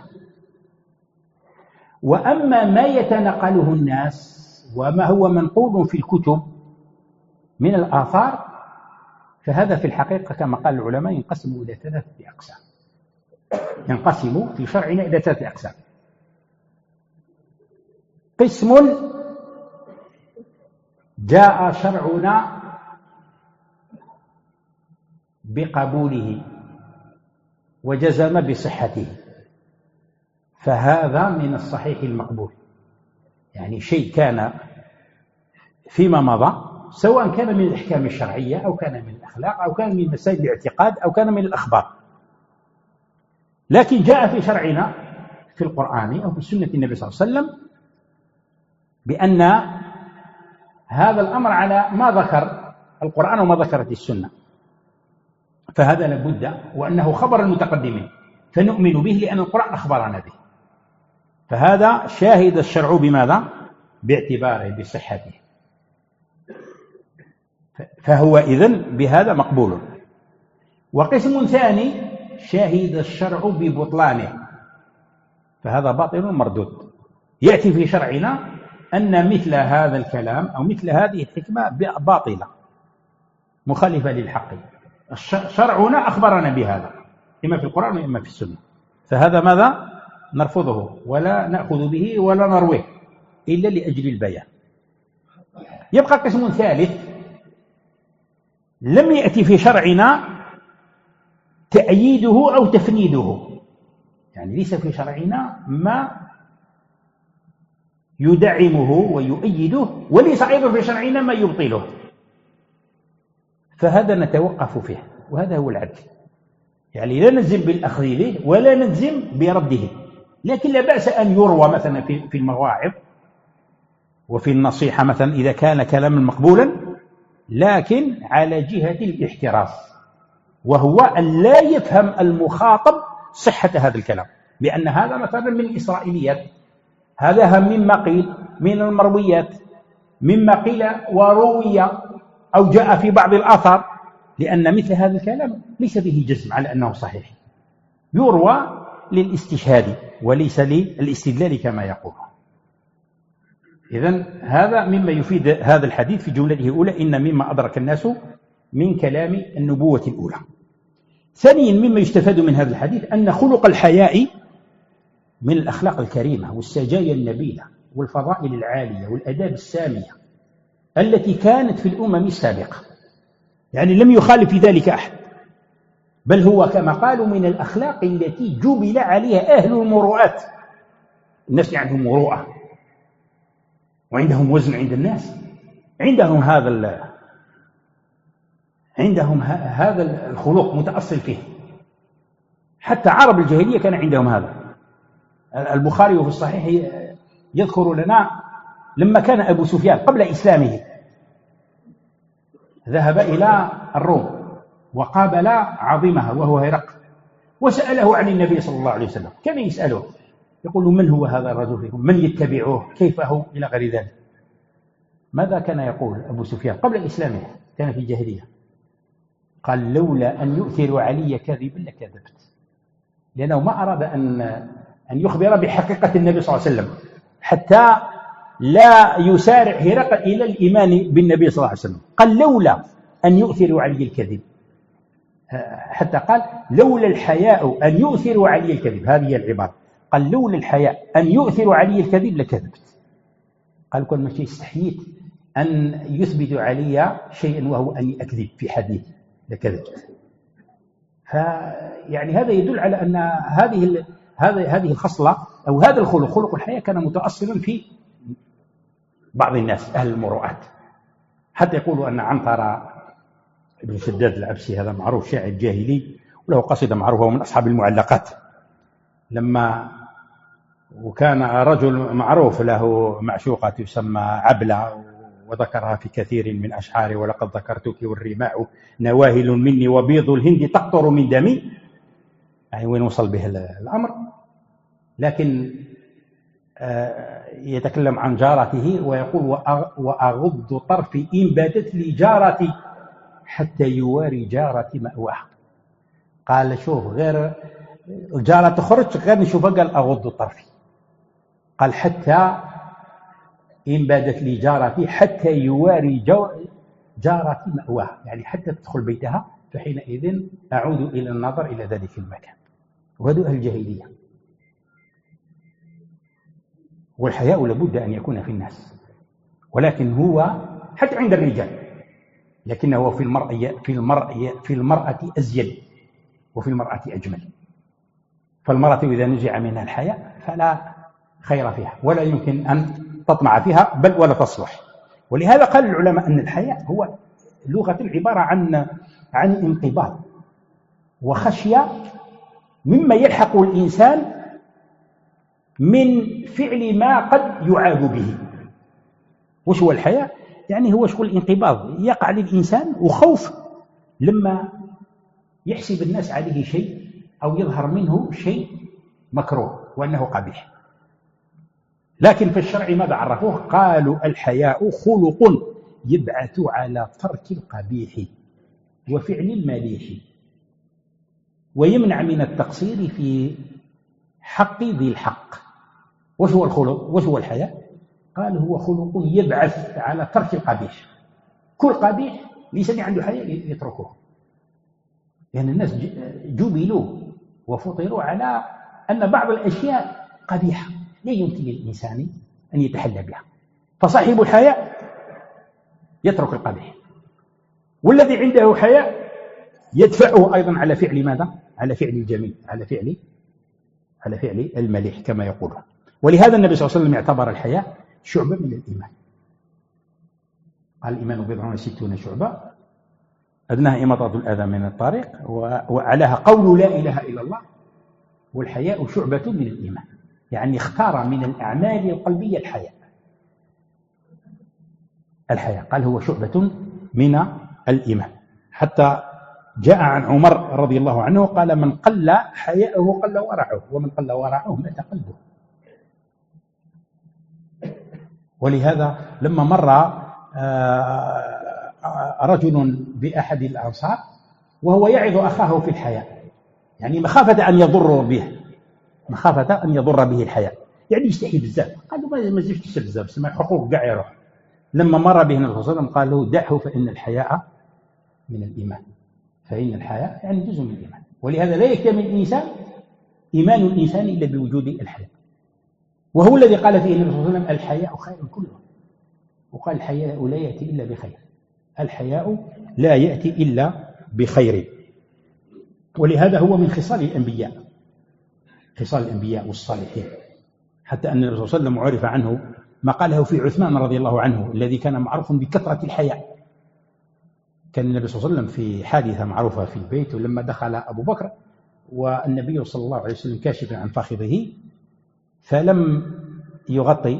وأما ما يتنقله الناس وما هو منقول في الكتب من الآثار، فهذا في الحقيقة كما قال العلماء ينقسم إلى ثلاثة أقسام. ينقسم في شرعنا إلى ثلاثة أقسام. قسم جاء شرعنا بقبوله وجزم بصحته، فهذا من الصحيح المقبول، يعني شيء كان فيما مضى، سواء كان من الأحكام الشرعية أو كان من الأخلاق أو كان من مسائل الاعتقاد أو كان من الأخبار، لكن جاء في شرعنا في القرآن أو في سنة النبي صلى الله عليه وسلم بأن هذا الأمر على ما ذكر القرآن وما ذكرت السنة، فهذا لابد، وأنه خبر المتقدمين فنؤمن به لأن القرآن أخبرنا به، فهذا شاهد الشرع بماذا؟ باعتباره بصحته، فهو إذن بهذا مقبول. وقسم ثاني شاهد الشرع ببطلانه، فهذا باطل مردود. يأتي في شرعنا أن مثل هذا الكلام أو مثل هذه الحكمة باطلة مخالفة للحق، شرعنا أخبرنا بهذا إما في القرآن وإما في السنة، فهذا ماذا؟ نرفضه ولا نأخذ به ولا نرويه إلا لأجل البيان. يبقى قسم ثالث لم يأتي في شرعنا تأييده أو تفنيده، يعني ليس في شرعنا ما يدعمه ويؤيده، وليس أيضا في شرعنا ما يبطله، فهذا نتوقف فيه، وهذا هو العدل. يعني لا نلزم بالأخذ به ولا نلزم برده، لكن لا بأس أن يروى مثلا في المواعظ وفي النصيحة مثلا إذا كان كلاما مقبولا، لكن على جهة الاحتراز، وهو أن لا يفهم المخاطب صحة هذا الكلام، لأن هذا مثلا من الإسرائيليات، هذا مما قيل من المرويات، مما قيل وروي أو جاء في بعض الآثار، لأن مثل هذا الكلام ليس به جزم على أنه صحيح، يروى للاستشهاد وليس للاستدلال كما يقول. إذن هذا مما يفيد هذا الحديث في جملته الأولى: إن مما أدرك الناس من كلام النبوة الأولى. ثانيا مما يستفاد من هذا الحديث أن خلق الحياء من الأخلاق الكريمة والسجايا النبيلة والفضائل العالية والأداب السامية التي كانت في الأمم السابقة، يعني لم يخالف في ذلك أحد، بل هو كما قالوا من الأخلاق التي جبل عليها أهل المروءات الناس اللي عندهم مروءة وعندهم وزن عند الناس، عندهم هذا عندهم هذا الخلق متأصل فيه. حتى عرب الجاهلية كان عندهم هذا. البخاري في الصحيح يذكر لنا لما كان أبو سفيان قبل إسلامه ذهب إلى الروم وقابل عظيمها وهو هرقل وسأله عن النبي صلى الله عليه وسلم. كان يسأله يقول من هو هذا الرجل فيكم، من يتبعه، كيف هو، إلى غير ذلك. ماذا كان يقول أبو سفيان قبل إسلامه؟ كان في الجاهلية. قال لولا أن يؤثر علي كاذبا لكذبت، لأنه ما أراد أن أن يخبر بحقيقة النبي صلى الله عليه وسلم حتى لا يسارع هرقل إلى الإيمان بالنبي صلى الله عليه وسلم. قال لولا أن يؤثر علي الكذب، حتى قال لولا الحياء أن يؤثر علي الكذب، هذه العبارة. قال لولا الحياء أن يؤثر علي الكذب لكذبت. قال كل ما شيء استحييت أن يثبت علي شيئا وهو أني أكذب في حديث لكذبت. فيعني هذا يدل على أن هذه هذه هذه الخصلة أو هذا الخلق، خلق الحياة، كان متأصلا في بعض الناس أهل المروءات. حتى يقولوا أن عنترة ابن شداد العبسي هذا معروف شاعر جاهلي وله قصيدة معروفة ومن أصحاب المعلقات، لما وكان رجل معروف له معشوقة تسمى عبلة وذكرها في كثير من أشعاره، ولقد ذكرتك والرماء نواهل مني وبيض الهند تقطر من دمي. يعني وين وصل به الأمر. لكن يتكلم عن جارته ويقول وأغض طرفي إن باتت لي جارتي حتى يواري جارتي مأواها. قال شوف غير الجارة تخرج غير نشوفها، قال أغض طرفي. قال حتى إن بادت لي جارتي حتى يواري جارتي مأواها، يعني حتى تدخل بيتها فحينئذ أعود إلى النظر إلى ذلك المكان. وهذا أهل الجاهلية. والحياء لابد أن يكون في الناس، ولكن هو حتى عند الرجال، لكنه في المرأة في المرأة في المرأة أزيد وفي المرأة أجمل. فالمرأة إذا نزع منها الحياء فلا خير فيها ولا يمكن أن تطمع فيها بل ولا تصلح. ولهذا قال العلماء أن الحياء هو لغة عبارة عن عن انقباض وخشية مما يلحق الإنسان من فعل ما قد يعاب به. وش هو الحياء؟ يعني هو شغل الانقباض يقع للإنسان وخوف لما يحسب الناس عليه شيء أو يظهر منه شيء مكروه وأنه قبيح. لكن في الشرع ماذا عرفوه؟ قالوا الحياء خلق يبعث على ترك القبيح وفعل المليح ويمنع من التقصير في حق ذي الحق. وش هو الخلق؟ وش هو الحياء؟ قال هو خلق يبعث على ترك القبيح. كل قبيح ليس اللي عنده حياء يتركه، لأن يعني الناس جبلوا وفطروا على أن بعض الأشياء قبيحة لا يمكن للإنسان أن يتحلى بها، فصاحب الحياء يترك القبيح، والذي عنده حياء يدفعه أيضا على فعل ماذا؟ على فعل الجميل، على فعل على فعل المليح كما يقولون. ولهذا النبي صلى الله عليه وسلم اعتبر الحياء شعبة من الإيمان. قال الإيمان بضع وستون شعبة أدناها إماطة الأذى من الطريق وأعلاها قول لا إله إلا الله، والحياء شعبة من الإيمان. يعني اختار من الأعمال القلبية الحياء. الحياء قال هو شعبة من الإيمان. حتى جاء عن عمر رضي الله عنه قال من قل حياءه قل ورعه، ومن قل ورعه مات قلبه. ولهذا لما مر رجل بأحد الأنصار وهو يعظ أخاه في الحياء، يعني مخافة أن يضر به، مخافة أن يضر به الحياء، يعني يستحي بزاف. قالوا ما زيش تشتي بزاف، سمع حقوق قاع يروح. لما مر به النبي صلى الله عليه وسلم قال له دعه فإن الحياء من الإيمان، فإن الحياء يعني جزء من الإيمان. ولهذا لا يكتمل الإنسان إيمان الإنسان إلا بوجود الحياء، وهو الذي قال فيه النبي صلى الله عليه وسلم الحياء خير كله، وقال الحياء لا يأتي إلا بخير، الحياء لا يأتي إلا بخير. ولهذا هو من خصال الأنبياء، خصال الأنبياء والصالحين حتى أن النبي صلى الله عليه وسلم عرف عنه ما قاله في عثمان رضي الله عنه الذي كان معروف بكثرة الحياء. كان النبي صلى الله عليه وسلم في حادثة معروفة في البيت، ولما دخل أبو بكر والنبي صلى الله عليه وسلم كاشفا عن فخذه فلم يغطي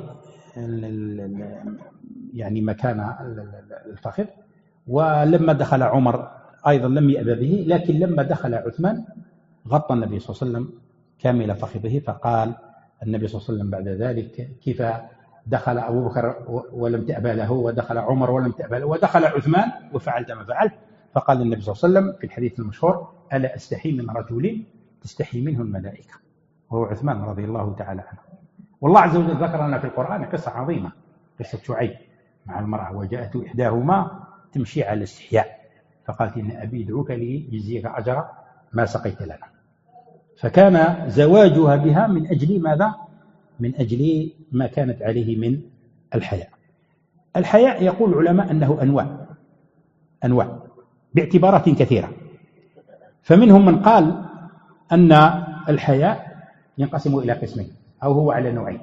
يعني مكان الفخذ، ولما دخل عمر أيضا لم يأبى به، لكن لما دخل عثمان غطى النبي صلى الله عليه وسلم كامل فخذه. فقال النبي صلى الله عليه وسلم بعد ذلك: كيف دخل أبو بكر ولم تأبى له، ودخل عمر ولم تأبى له، ودخل عثمان وفعلت ما فعلت؟ فقال النبي صلى الله عليه وسلم في الحديث المشهور: ألا أستحي من رجل تستحي منه الملائكة، وهو عثمان رضي الله تعالى عنه. والله عز وجل ذكر لنا في القرآن قصة عظيمة، قصة شعيب مع المرأة: وجاءت إحداهما تمشي على استحياء فقالت: إن أبي يدعوك ليجزيك أجر ما سقيت لنا. فكان زواجها بها من أجل ماذا؟ من أجل ما كانت عليه من الحياء. الحياء يقول العلماء أنه أنواع أنواع باعتبارات كثيرة، فمنهم من قال أن الحياء ينقسم إلى قسمين أو هو على نوعين: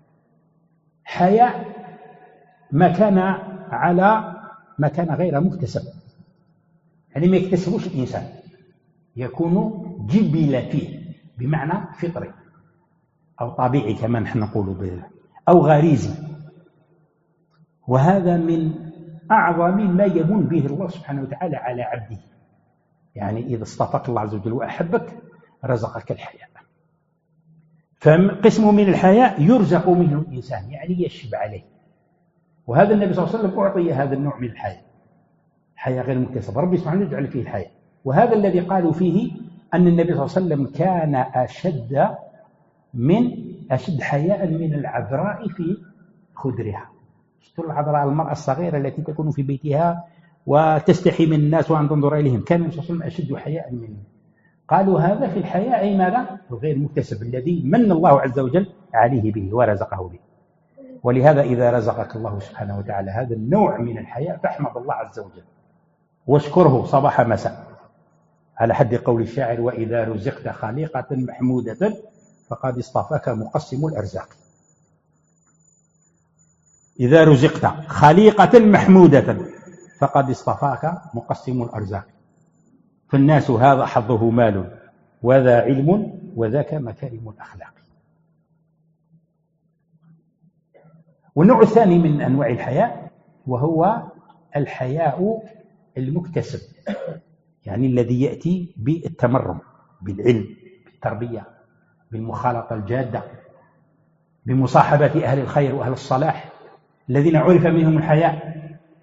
حياء ما كان على ما كان غير مكتسب، يعني ما يكتسبوش الإنسان، يكون جبل فيه بمعنى فطري أو طبيعي كما نحن نقول به، أو غريزي. وهذا من أعظم ما يمن به الله سبحانه وتعالى على عبده، يعني إذا اصطفاك الله عز وجل وأحبك رزقك الحياء. فقسم من الحياء يرزق منه الإنسان، يعني يشب عليه، وهذا النبي صلى الله عليه وسلم أعطي هذا النوع من الحياء، حياء غير مكتسب، ربي سبحانه وتعالى يجعل فيه الحياء. وهذا الذي قالوا فيه أن النبي صلى الله عليه وسلم كان أشد من أشد حياء من العذراء في خدرها. شفتوا العذراء، المرأة الصغيرة التي تكون في بيتها وتستحي من الناس وأن تنظر إليهم، كان النبي صلى الله عليه وسلم أشد حياء منه. قالوا هذا في الحياء أي ماذا؟ الغير مكتسب الذي من الله عز وجل عليه به ورزقه به. ولهذا إذا رزقك الله سبحانه وتعالى هذا النوع من الحياء فاحمد الله عز وجل واشكره صباح مساء، على حد قول الشاعر: وإذا رزقت خليقة محمودة فقد اصطفاك مقسم الأرزاق. إذا رزقت خليقة محمودة فقد اصطفاك مقسم الأرزاق، فالناس هذا حظه مال وذا علم وذاك مكارم الأخلاق. والنوع الثاني من أنواع الحياء وهو الحياء المكتسب، يعني الذي يأتي بالتمرن، بالعلم، بالتربية، بالمخالطة الجادة، بمصاحبة أهل الخير وأهل الصلاح الذين عرف منهم الحياء.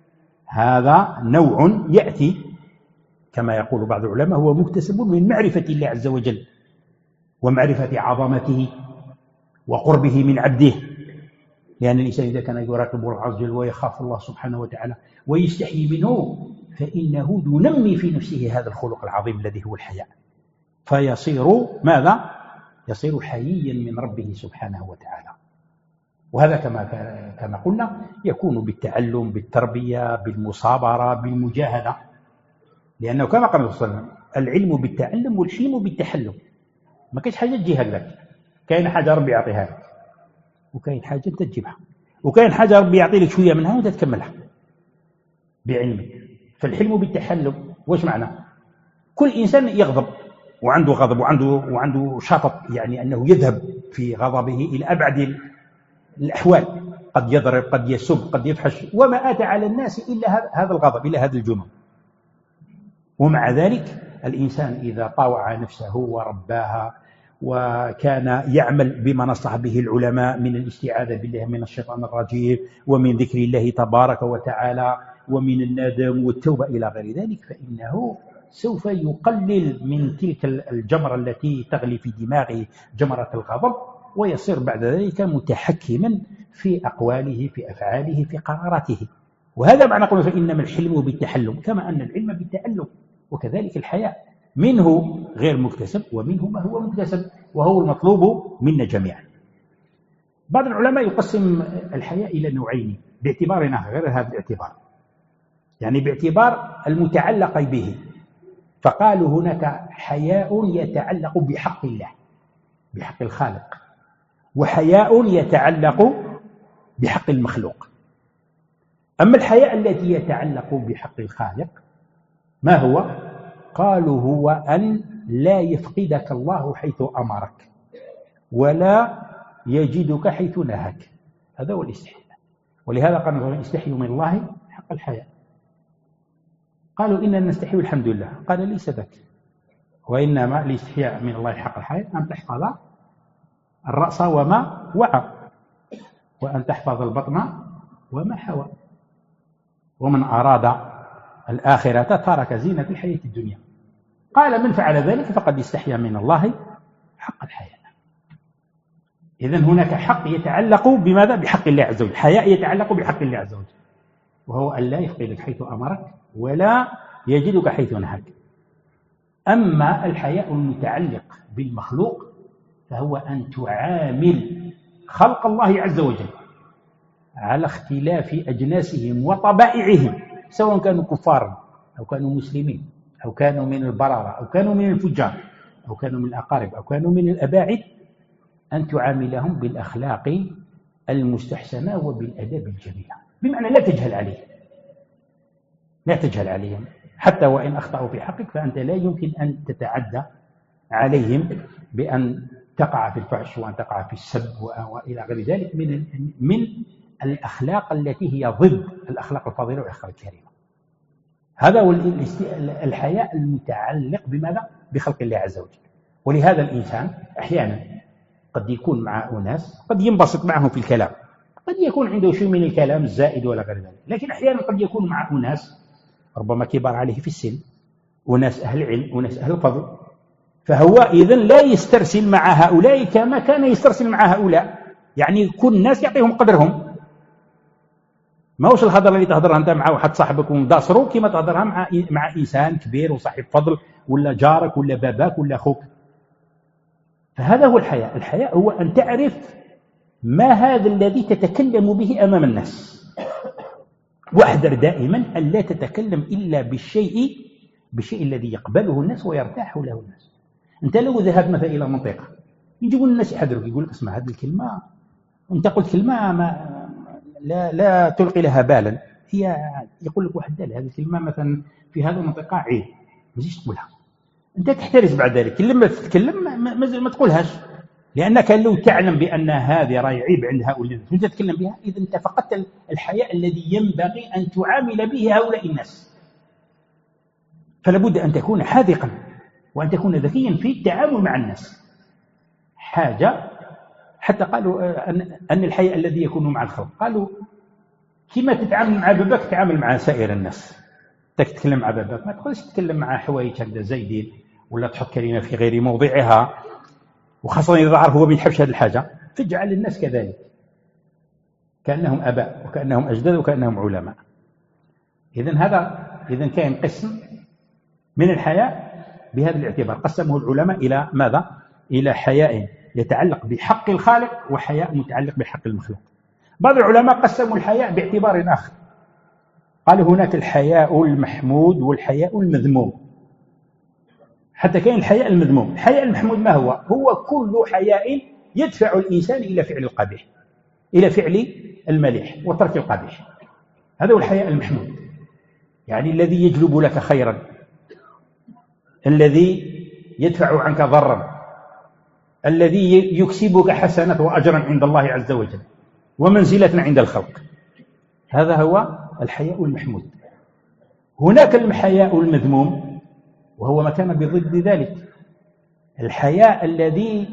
هذا نوع يأتي كما يقول بعض العلماء هو مكتسب من معرفة الله عز وجل ومعرفة عظمته وقربه من عبده، لأن الإنسان إذا كان يراقب الله عز وجل ويخاف الله سبحانه وتعالى ويستحي منه فإنه ينمي في نفسه هذا الخلق العظيم الذي هو الحياء، فيصير ماذا؟ يصير حييا من ربه سبحانه وتعالى. وهذا كما كما قلنا يكون بالتعلم، بالتربية، بالمصابرة، بالمجاهدة، لأنه كما قال الرسول صلى الله عليه وسلم: العلم بالتعلم والحلم بالتحلم. ما كاينش حاجة تجيها لك، كاين حاجة ربي يعطيها لك، وكاين حاجة أنت تجيبها، وكاين حاجة ربي يعطي لك شوية منها وأنت تكملها بعلمك. فالحلم بالتحلم واش معنى؟ كل إنسان يغضب وعنده غضب وعنده وعنده شطط، يعني أنه يذهب في غضبه إلى أبعد الأحوال، قد يضرب، قد يسب، قد يفحش، وما آتى على الناس إلا هذا الغضب، إلا هذا الجنون. ومع ذلك الإنسان إذا طاوع نفسه ورباها وكان يعمل بما نصح به العلماء من الاستعاذة بالله من الشيطان الرجيم ومن ذكر الله تبارك وتعالى ومن الندم والتوبة إلى غير ذلك، فإنه سوف يقلل من تلك الجمرة التي تغلي في دماغه، جمرة الغضب، ويصير بعد ذلك متحكما في أقواله، في أفعاله، في قراراته. وهذا معنى قوله: فإنما الحلم بالتحلم، كما أن العلم بالتألم، وكذلك الحياء منه غير مكتسب ومنه ما هو مكتسب، وهو المطلوب منا جميعا. بعض العلماء يقسم الحياء إلى نوعين باعتبارنا غير هذا الاعتبار، يعني باعتبار المتعلق به، فقالوا هناك حياء يتعلق بحق الله، بحق الخالق، وحياء يتعلق بحق المخلوق. أما الحياء الذي يتعلق بحق الخالق ما هو؟ قالوا هو أن لا يفقدك الله حيث أمرك ولا يجدك حيث نهاك. هذا هو الاستحياء. ولهذا قالوا استحيوا من الله حق الحياء. قالوا إننا نستحي الحمد لله، قال ليس ذاك، وإنما الاستحياء من الله حق الحياء أن تحفظ الرأس وما وعى، وأن تحفظ البطن وما حوى، ومن أراد الآخرة ترك زينة الحياة الدنيا. قال من فعل ذلك فقد استحيا من الله حق الحياء. إذن هناك حق يتعلق بماذا؟ بحق الله عز وجل. حياء يتعلق بحق الله عز وجل، وهو أن لا يفقدك حيث أمرك ولا يجدك حيث نهاك. أما الحياء المتعلق بالمخلوق فهو أن تعامل خلق الله عز وجل على اختلاف أجناسهم وطبائعهم، سواء كانوا كفارا أو كانوا مسلمين أو كانوا من البررة أو كانوا من الفجار أو كانوا من الأقارب أو كانوا من الأباعد، أن تعاملهم بالأخلاق المستحسنة وبالأداب الجميلة، بمعنى لا تجهل عليهم، لا تجهل عليهم حتى وإن أخطأوا في حقك، فأنت لا يمكن أن تتعدى عليهم بأن تقع في الفحش وأن تقع في السب وإلى غير ذلك من من الأخلاق التي هي ضد الأخلاق الفاضلة والأخلاق الكريمة. هذا هو الحياء المتعلق بماذا؟ بخلق الله عز وجل. ولهذا الإنسان أحيانا قد يكون مع أناس قد ينبسط معهم في الكلام، قد يكون عنده شيء من الكلام الزائد ولا غير ذلك، لكن أحيانا قد يكون مع أناس ربما كبار عليه في السن، وناس أهل علم وناس أهل فضل، فهو إذن لا يسترسل مع هؤلاء كما كان يسترسل مع هؤلاء، يعني كل ناس يعطيهم قدرهم. ما هوش الهضره اللي تهضرها انت مع واحد صاحبك ومداصرو كما تهضرها مع مع انسان كبير وصاحب فضل ولا جارك ولا باباك ولا اخوك. فهذا هو الحياء. الحياء هو ان تعرف ما هذا الذي تتكلم به امام الناس، واحذر دائما ان لا تتكلم الا بالشيء بالشيء الذي يقبله الناس ويرتاح له الناس. انت لو ذهبت مثلا الى منطقه يجيبون الناس يحذروك، يقول لك اسمع هذه الكلمه وانت قلت كلمه ما لا لا تلقي لها بالا، هي يقول لك واحد هذه الكلمه مثلا في هذه المنطقه عيب ما تجيش تقولها، انت تحترز بعد ذلك لما تتكلم ما, ما, ما تقولهاش، لانك لو تعلم بان هذه راي عيب عند هؤلاء وانت تتكلم بها، اذا انت فقدت الحياء الذي ينبغي ان تعامل به هؤلاء الناس. فلا بد ان تكون حاذقا وان تكون ذكيا في التعامل مع الناس. حاجه حتى قالوا أن الحياء الذي يكون مع الخلق، قالوا كما تتعامل مع باباك تعامل مع سائر الناس. تتكلم مع باباك ما تقولش تتكلم مع حوايج هكذا زايدين ولا تحط كلمة في غير موضعها، وخاصة إذا عرف هو ما يحبش هذه الحاجة، تجعل الناس كذلك كأنهم أباء وكأنهم أجداد وكأنهم علماء. إذن هذا إذن كان قسم من الحياء بهذا الاعتبار، قسمه العلماء إلى ماذا؟ إلى حياء يتعلق بحق الخالق وحياء متعلق بحق المخلوق. بعض العلماء قسموا الحياء باعتبار آخر، قال هناك الحياء المحمود والحياء المذموم. حتى كان الحياء المذموم. الحياء المحمود ما هو؟ هو كل حياء يدفع الإنسان إلى فعل القبيح، إلى فعل المليح وترك القبيح. هذا هو الحياء المحمود، يعني الذي يجلب لك خيرا، الذي يدفع عنك ضرا، الذي يكسبك حسنة وأجرا عند الله عز وجل ومنزلة عند الخلق. هذا هو الحياء المحمود. هناك الحياء المذموم وهو ما كان بضد ذلك، الحياء الذي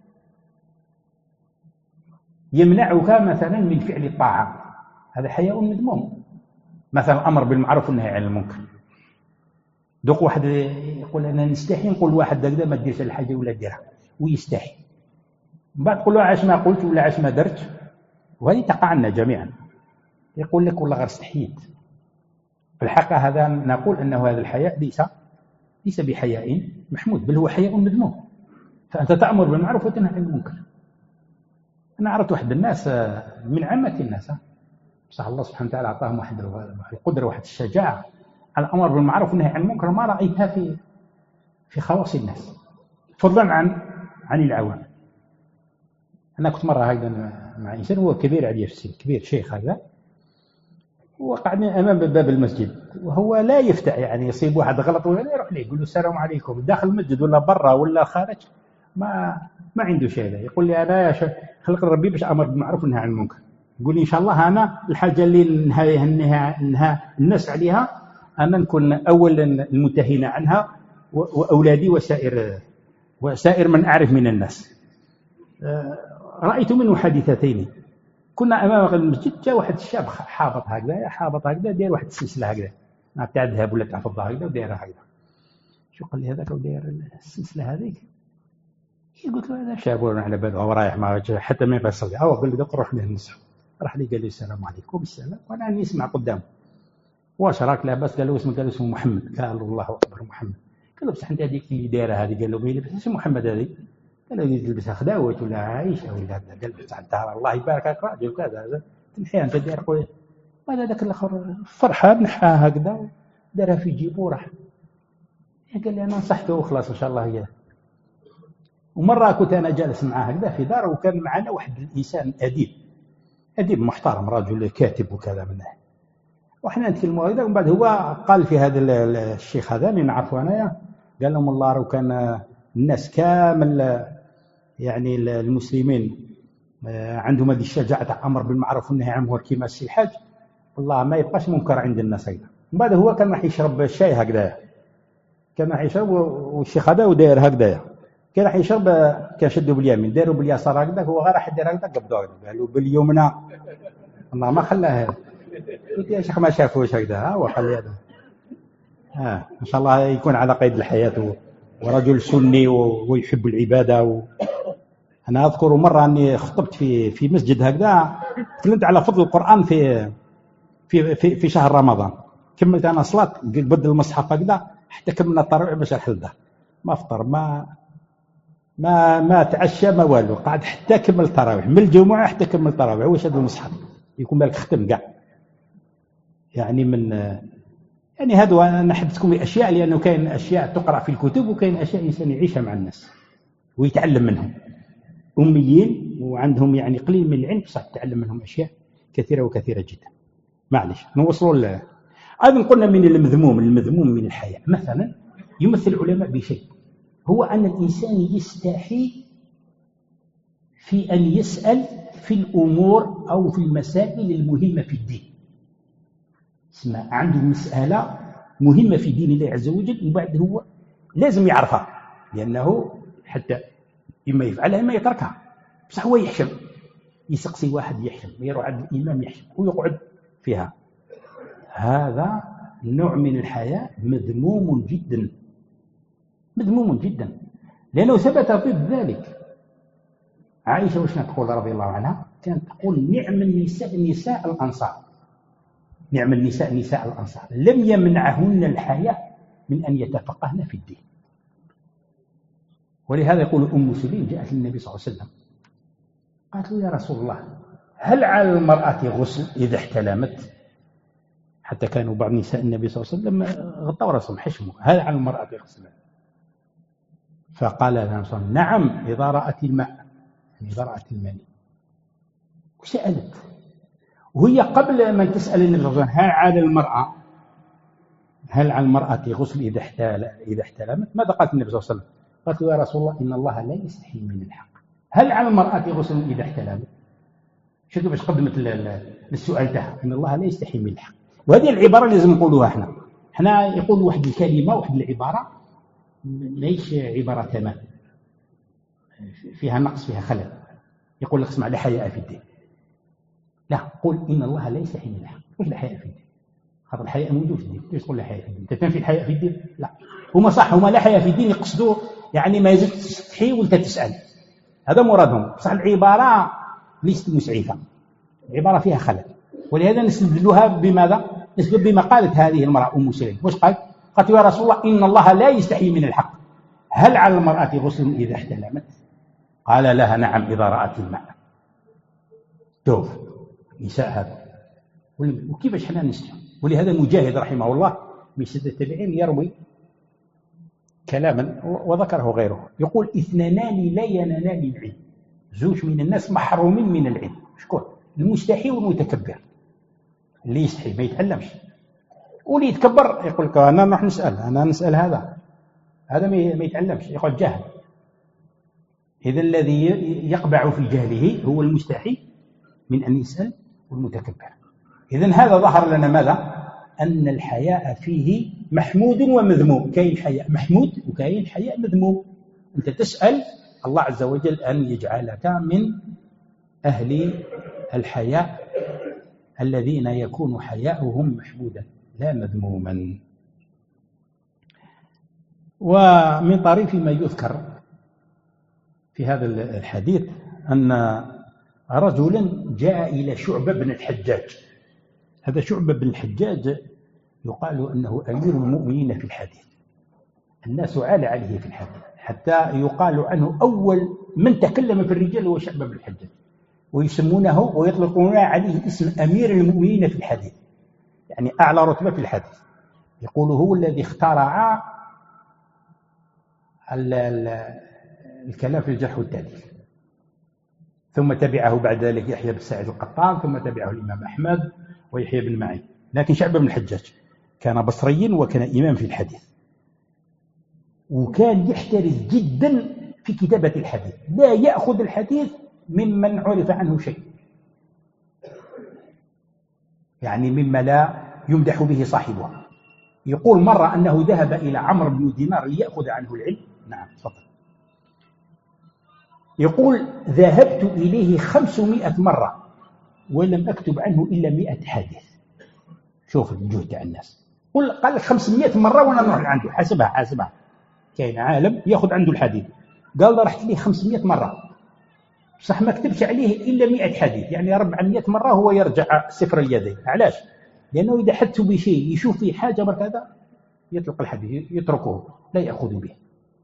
يمنعك مثلا من فعل الطاعة، هذا حياء مذموم. مثلا الأمر بالمعروف والنهي عن المنكر. دوك واحد يقول أنا نستحي نقول واحد داك ما ديرش الحاجة ولا ديرها ويستحي، من بعد تقول له عاش ما قلت ولا عاش ما درت، وهذه تقع لنا جميعا. يقول لك والله غير استحييت. في الحقيقة هذا نقول أنه هذا الحياء ليس ليس بحياء محمود، بل هو حياء مذموم. فأنت تأمر بالمعروف وتنهى عن المنكر. أنا عرفت واحد الناس من عامة الناس، بصح الله سبحانه وتعالى أعطاهم واحد القدرة واحد الشجاعة على الأمر بالمعروف والنهي عن المنكر ما رأيتها في في خواص الناس، فضلا عن عن العوام. أنا كنت مرة هكذا مع إنسان هو كبير علي في السن، كبير شيخ هذا، وقعدنا أمام باب المسجد وهو لا يفتح، يعني يصيب واحد غلط ولا يروح ليه يقول له السلام عليكم داخل المسجد ولا برا ولا خارج، ما ما عنده شيء. يقول لي أنا يا خلق ربي باش أمر بالمعروف ونهى عن المنكر. يقول لي إن شاء الله أنا الحاجة اللي نهى نهى الناس عليها أنا نكون أول المنتهين عنها، وأولادي وسائر وسائر من أعرف من الناس. رأيت منه حادثتين. كنا أمام المسجد، جاء واحد الشاب حابط هكذا حابط هكذا داير واحد السلسلة هكذا تاع الذهب ولا تاع فضة هكذا ودايرها هكذا. شو قال لي هذاك وداير السلسلة هذيك؟ قلت له هذا شاب على باله ورايح ما حتى ما يفصل. أو قال لي روح له النصح. راح لي قال لي السلام عليكم. بالسلام. وأنا نسمع قدامه. واش راك لاباس؟ قال له اسمه، قال له اسمه محمد. قال له الله أكبر محمد. قال له بصح أنت هذيك اللي دايرة هذه؟ قال له ما يلبسش محمد هذه. قال له يلبسها خداوت ولا عايشة ولا هذا. قال له تعال الله يبارك راجل كذا هذا تنحيها أنت داير قوي. وهذا ذاك الآخر فرحة نحاها هكذا دارها في جيبه وراح. قال لي أنا نصحته وخلاص إن شاء الله هي. ومرة كنت أنا جالس معاه هكذا في دار، وكان معنا واحد الإنسان أديب أديب محترم، رجل كاتب وكذا منه، وإحنا نتكلموا هكذا. ومن بعد هو قال في هذا الشيخ هذا اللي نعرفه أنا، قال لهم الله لو كان الناس كامل يعني المسلمين عندهم هذه الشجاعة تاع الأمر بالمعروف والنهي عن المنكر كيما السي الحاج، والله ما يبقاش منكر عند الناس هكذا. من بعد هو كان راح يشرب الشاي هكذا، كان راح يشرب، والشيخ هذا وداير هكذا، كان راح يشرب، كان شدوا باليمين داروا باليسار هكذا، هو غير راح يدير هكذا قبضوا هكذا، قالوا باليمنى الله ما خلاها. قلت يا شيخ ما شافوش هكذا. ها هو خلي هذا ها ان شاء الله يكون على قيد الحياة ورجل سني ويحب العبادة. و... أنا أذكر مرة أني خطبت في في مسجد هكذا، تكلمت على فضل القرآن في في في, في شهر رمضان. كملت أنا صلاة قبل المصحف هكذا حتى كملنا التراويح باش نروح للدار، ما فطر ما ما ما تعشى ما والو، قعد حتى كمل التراويح من الجمعة حتى كمل التراويح. واش هذا المصحف يكون بالك ختم كاع يعني من يعني هذا. أنا حدثتكم بأشياء لأنه كاين أشياء تقرأ في الكتب وكاين أشياء إنسان يعيشها مع الناس ويتعلم منهم. أميين وعندهم يعني قليل من العلم، بصح تتعلم منهم أشياء كثيرة وكثيرة جدا. معلش نوصلوا ل أيضا قلنا من المذموم المذموم من الحياة مثلا يمثل العلماء بشيء، هو أن الإنسان يستحي في أن يسأل في الأمور أو في المسائل المهمة في الدين. اسمع، عنده مسألة مهمة في دين الله عز وجل وبعد هو لازم يعرفها، لأنه حتى إما يفعلها إما يتركها، بصح هو يحشم يسقسي واحد يحشم ويروح عند الإمام يحشم ويقعد فيها. هذا نوع من الحياة مذموم جدا مذموم جدا، لأنه ثبت ضد ذلك. عائشة وش تقول رضي الله عنها؟ كانت تقول نعم النساء نساء الأنصار، نعم النساء نساء الأنصار لم يمنعهن الحياء من أن يتفقهن في الدين. ولهذا يقول أم سليم جاءت للنبي صلى الله عليه وسلم قالت له يا رسول الله هل على المرأة غسل إذا احتلمت؟ حتى كانوا بعض نساء النبي صلى الله عليه وسلم غطوا رأسهم حشموا، هل على المرأة غسل؟ فقال لها نعم إذا رأت الماء، إذا رأت المني. وسألت وهي قبل من تسأل النبي صلى الله عليه وسلم هل على المرأة هل على المرأة غسل إذا احتل إذا احتلمت، ماذا قالت النبي صلى الله عليه وسلم؟ قالت له يا رسول الله إن الله لا يستحي من الحق، هل على المرأة غسل إذا احتلمت؟ شوفوا باش قدمت للسؤال تاعها إن الله لا يستحي من الحق. وهذه العبارة لازم نقولوها احنا احنا يقول واحد الكلمة واحد العبارة ليش عبارة تمام، فيها نقص فيها خلل. يقول لك اسمع لا حياء في الدين، لا قول إن الله لا يستحي من الحق. وش لا حياء في الدين؟ خاطر الحياء موجود في الدين، ليش تقول لا حياء في الدين؟ تنفي الحياء في الدين؟ لا، هما صح هما لا حياء في الدين يقصدوا يعني ما يزيد تستحي وانت تسأل، هذا مرادهم، بصح العبارة ليست مسعفة، العبارة فيها خلل. ولهذا نستدلها بماذا؟ نستدل بما قالت هذه المرأة أم سليم. وش قالت؟ قالت يا رسول الله إن الله لا يستحي من الحق، هل على المرأة غسل إذا احتلمت؟ قال لها نعم إذا رأت الماء. توف نساء هذا وكيفاش حنا نسمع. ولهذا مجاهد رحمه الله من سيد التابعين يروي كلاما وذكره غيره، يقول اثنان لا ينالان العلم، زوج من الناس محرومين من العلم. شكون؟ المستحي والمتكبر. اللي يستحي ما يتعلمش، واللي يتكبر يقول لك انا نروح نسال، انا نسال هذا هذا ما يتعلمش، يقعد جاهل. اذا الذي يقبع في جهله هو المستحي من ان يسال والمتكبر. اذا هذا ظهر لنا ماذا؟ ان الحياء فيه محمود ومذموم. كاين حياء محمود وكاين حياء مذموم. انت تسال الله عز وجل ان يجعلك من اهل الحياء الذين يكون حياؤهم محمودا لا مذموما. ومن طريف ما يذكر في هذا الحديث أن رجلا جاء إلى شعبة بن الحجاج. هذا شعبة بن الحجاج يقال أنه أمير المؤمنين في الحديث، الناس عال عليه في الحديث، حتى يقال عنه أول من تكلم في الرجال هو شعبة بن الحجاج، ويسمونه ويطلقون عليه اسم أمير المؤمنين في الحديث، يعني أعلى رتبة في الحديث. يقول هو الذي اخترع الكلام في الجرح والتعديل، ثم تبعه بعد ذلك يحيى بن سعيد القطان، ثم تبعه الإمام أحمد ويحيى بن معين. لكن شعبة بن الحجاج كان بصريا وكان إمام في الحديث، وكان يحترز جدا في كتابة الحديث، لا يأخذ الحديث ممن عرف عنه شيء، يعني مما لا يمدح به صاحبه. يقول مرة أنه ذهب إلى عمرو بن دينار ليأخذ عنه العلم. نعم تفضل. يقول ذهبت إليه خمسمائة مرة ولم أكتب عنه إلا مئة حديث. شوف الجهد تاع الناس. قل قال خمسمائة مرة وأنا نروح عنده. حاسبها حاسبها كاين عالم يأخذ عنده الحديث، قال رحت ليه خمسمائة مرة، صح ما كتبش عليه إلا مئة حديث، يعني أربعمائة مرة هو يرجع صفر اليدين. علاش؟ لأنه إذا حدث بشيء يشوف فيه حاجة بركذا يطلق الحديث يتركه لا يأخذ به.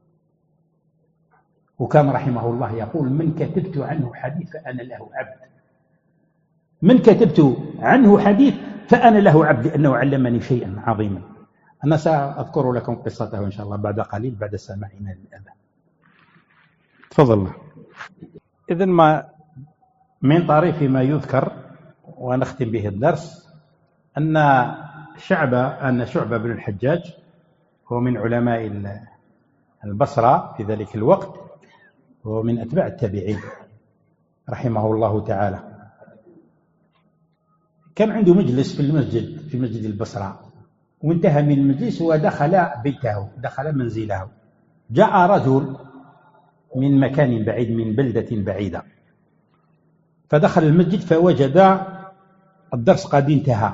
وكان رحمه الله يقول من كتبت عنه حديث فأنا له عبد، من كتبت عنه حديث فأنا له عبد، لأنه علمني شيئا عظيما. أنا سأذكر لكم قصته إن شاء الله بعد قليل بعد سماعنا للأذان. تفضل. إذن ما من طريف ما يذكر ونختم به الدرس أن شعبة أن شعبة بن الحجاج هو من علماء البصرة في ذلك الوقت، هو من أتباع التابعين رحمه الله تعالى. كان عنده مجلس في المسجد في مسجد البصرة، وانتهى من المجلس ودخل بيته دخل منزله. جاء رجل من مكان بعيد من بلدة بعيدة، فدخل المسجد فوجد الدرس قد انتهى،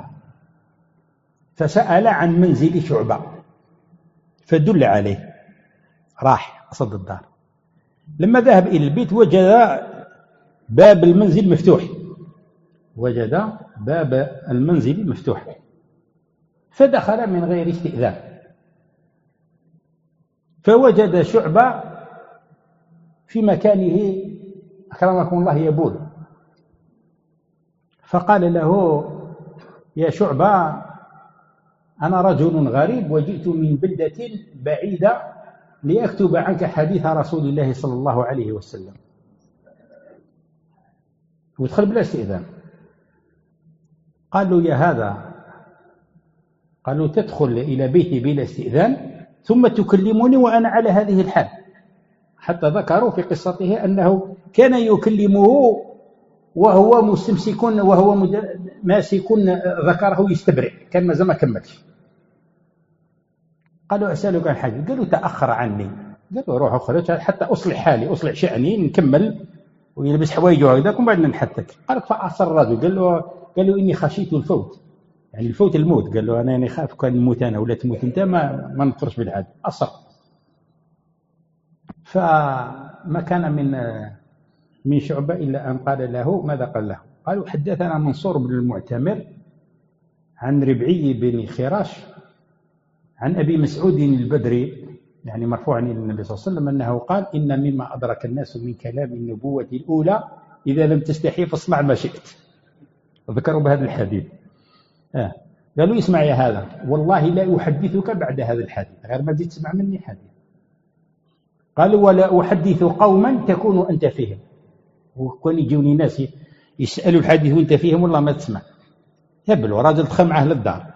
فسأل عن منزل شعبة فدل عليه، راح قصد الدار. لما ذهب إلى البيت وجد باب المنزل مفتوح، وجد باب المنزل مفتوح، فدخل من غير استئذان، فوجد شعبة في مكانه أكرمكم الله يبول، فقال له يا شعبة أنا رجل غريب وجئت من بلدة بعيدة لأكتب عنك حديث رسول الله صلى الله عليه وسلم. ودخل بلا استئذان. قال له يا هذا، قالوا تدخل إلى بيتي بلا استئذان ثم تكلمني وأنا على هذه الحال. حتى ذكروا في قصته أنه كان يكلمه وهو مستمسك وهو ماسك ذكره يستبرئ، كان ما زال ما كملش. قالوا أسألك عن حاجة، قالوا تأخر عني، قالوا روح اخرج حتى أصلح حالي أصلح شأني نكمل ويلبس حوايجه هكذاك وبعدين نحدثك. قال فأصر الرجل قال له قال له إني خشيت الفوت، يعني الفوت الموت. قال له أنا يعني خاف كان نموت أنا ولا تموت أنت ما ما نقدرش بالعاد. أصر. فما كان من من شعبة إلا أن قال له ماذا قال له؟ قالوا حدثنا منصور بن المعتمر عن ربعي بن خراش عن أبي مسعود البدري، يعني مرفوعا إلى النبي صلى الله عليه وسلم أنه قال إن مما أدرك الناس من كلام النبوة الأولى إذا لم تستحي فاصنع ما شئت. ذكروا بهذا الحديث. آه. قالوا اسمع يا هذا والله لا أحدثك بعد هذا الحديث غير ما تجي تسمع مني حديث. قالوا ولا أحدث قوما تكون أنت فيهم وكون يجوني ناس يسألوا الحديث وانت فيهم والله ما تسمع، يبلوا راجل دخل معه للدار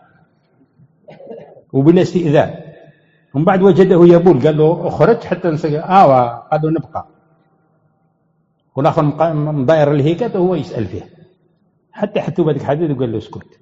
وبلا استئذان، ومن بعد وجده يبول قال له اخرج حتى نسقي. اه قالوا نبقى، والاخر مضاير الهيكات وهو يسأل فيه حتى حتى بهذيك الحديث وقال له اسكت.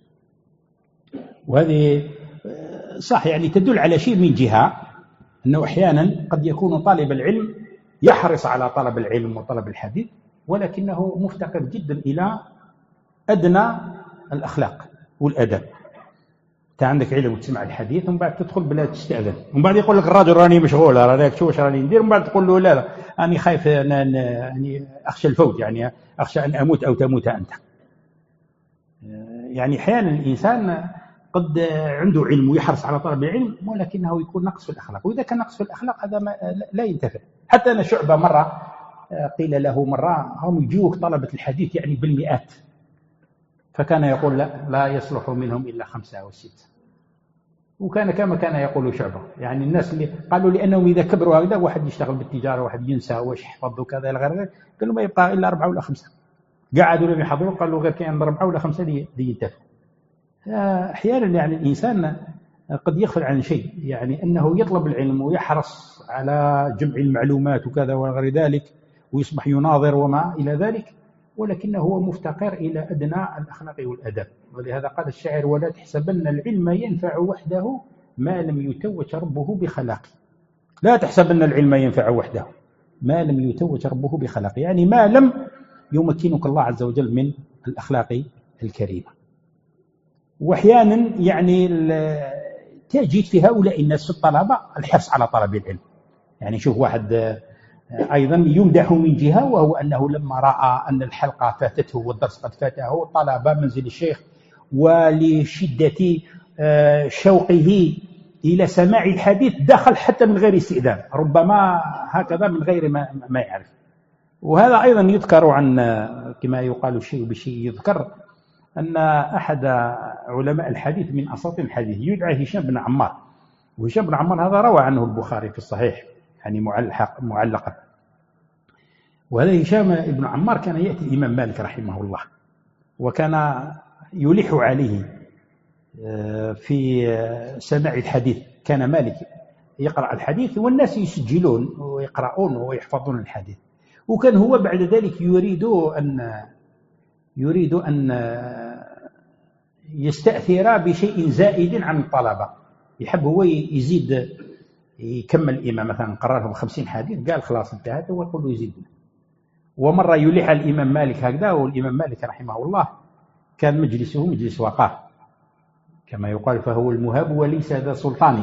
وهذه صح يعني تدل على شيء من جهة أنه أحيانا قد يكون طالب العلم يحرص على طلب العلم وطلب الحديث، ولكنه مفتقر جدا إلى أدنى الأخلاق والأدب. أنت عندك علم وتسمع الحديث ومن بعد تدخل بلا تستأذن، ومن بعد يقول لك الراجل راني مشغول راني شو واش راني ندير، ومن بعد تقول له لا لا أنا خايف يعني أخشى الفوت، يعني أخشى أن أموت أو تموت أنت. يعني أحيانا الإنسان قد عنده علم ويحرص على طلب العلم ولكنه يكون نقص في الأخلاق، وإذا كان نقص في الأخلاق هذا ما لا ينتفع. حتى أنا شعبة مرة قيل له مرة هم يجوك طلبة الحديث يعني بالمئات، فكان يقول لا لا يصلح منهم إلا خمسة أو ستة، وكان كما كان يقول شعبة. يعني الناس اللي قالوا لأنهم إذا كبروا هكذا واحد يشتغل بالتجارة واحد ينسى واش يحفظ وكذا إلى غير ذلك، قالوا ما يبقى إلا أربعة ولا خمسة، قعدوا لم يحضروا قالوا غير كان أربعة ولا خمسة دي ينتفع. أحيانا يعني الإنسان قد يغفل عن شيء، يعني أنه يطلب العلم ويحرص على جمع المعلومات وكذا وغير ذلك ويصبح يناظر وما إلى ذلك، ولكنه هو مفتقر إلى أدنى الأخلاق والأدب. ولهذا قال الشاعر ولا تحسبن العلم ينفع وحده ما لم يتوج ربه بخلاقه. لا تحسبن العلم ينفع وحده ما لم يتوج ربه بخلاقه، يعني ما لم يمكنك الله عز وجل من الأخلاق الكريمة. واحيانا يعني تجد في هؤلاء الناس في الطلبه الحرص على طلب العلم. يعني شوف واحد ايضا يمدح من جهه، وهو انه لما راى ان الحلقه فاتته والدرس قد فاته طلب منزل الشيخ ولشده شوقه الى سماع الحديث دخل حتى من غير استئذان، ربما هكذا من غير ما, ما يعرف. وهذا ايضا يذكر عن كما يقال الشيء بشيء يذكر أن أحد علماء الحديث من أساطين الحديث يدعى هشام بن عمار، وهشام بن عمار هذا روى عنه البخاري في الصحيح يعني معلقا. وهذا هشام بن عمار كان يأتي الإمام مالك رحمه الله، وكان يلح عليه في سماع الحديث. كان مالك يقرأ الحديث والناس يسجلون ويقرؤون ويحفظون الحديث، وكان هو بعد ذلك يريد أن يريد أن يستأثر بشيء زائد عن الطلبة، يحب هو يزيد يكمل الإمام، مثلا قرر لهم خمسين حديث قال خلاص انتهت ويقول له يزيد. ومرة يلح الإمام مالك هكذا، والإمام مالك رحمه الله كان مجلسه مجلس وقاف كما يقال، فهو المهاب وليس ذا سلطان.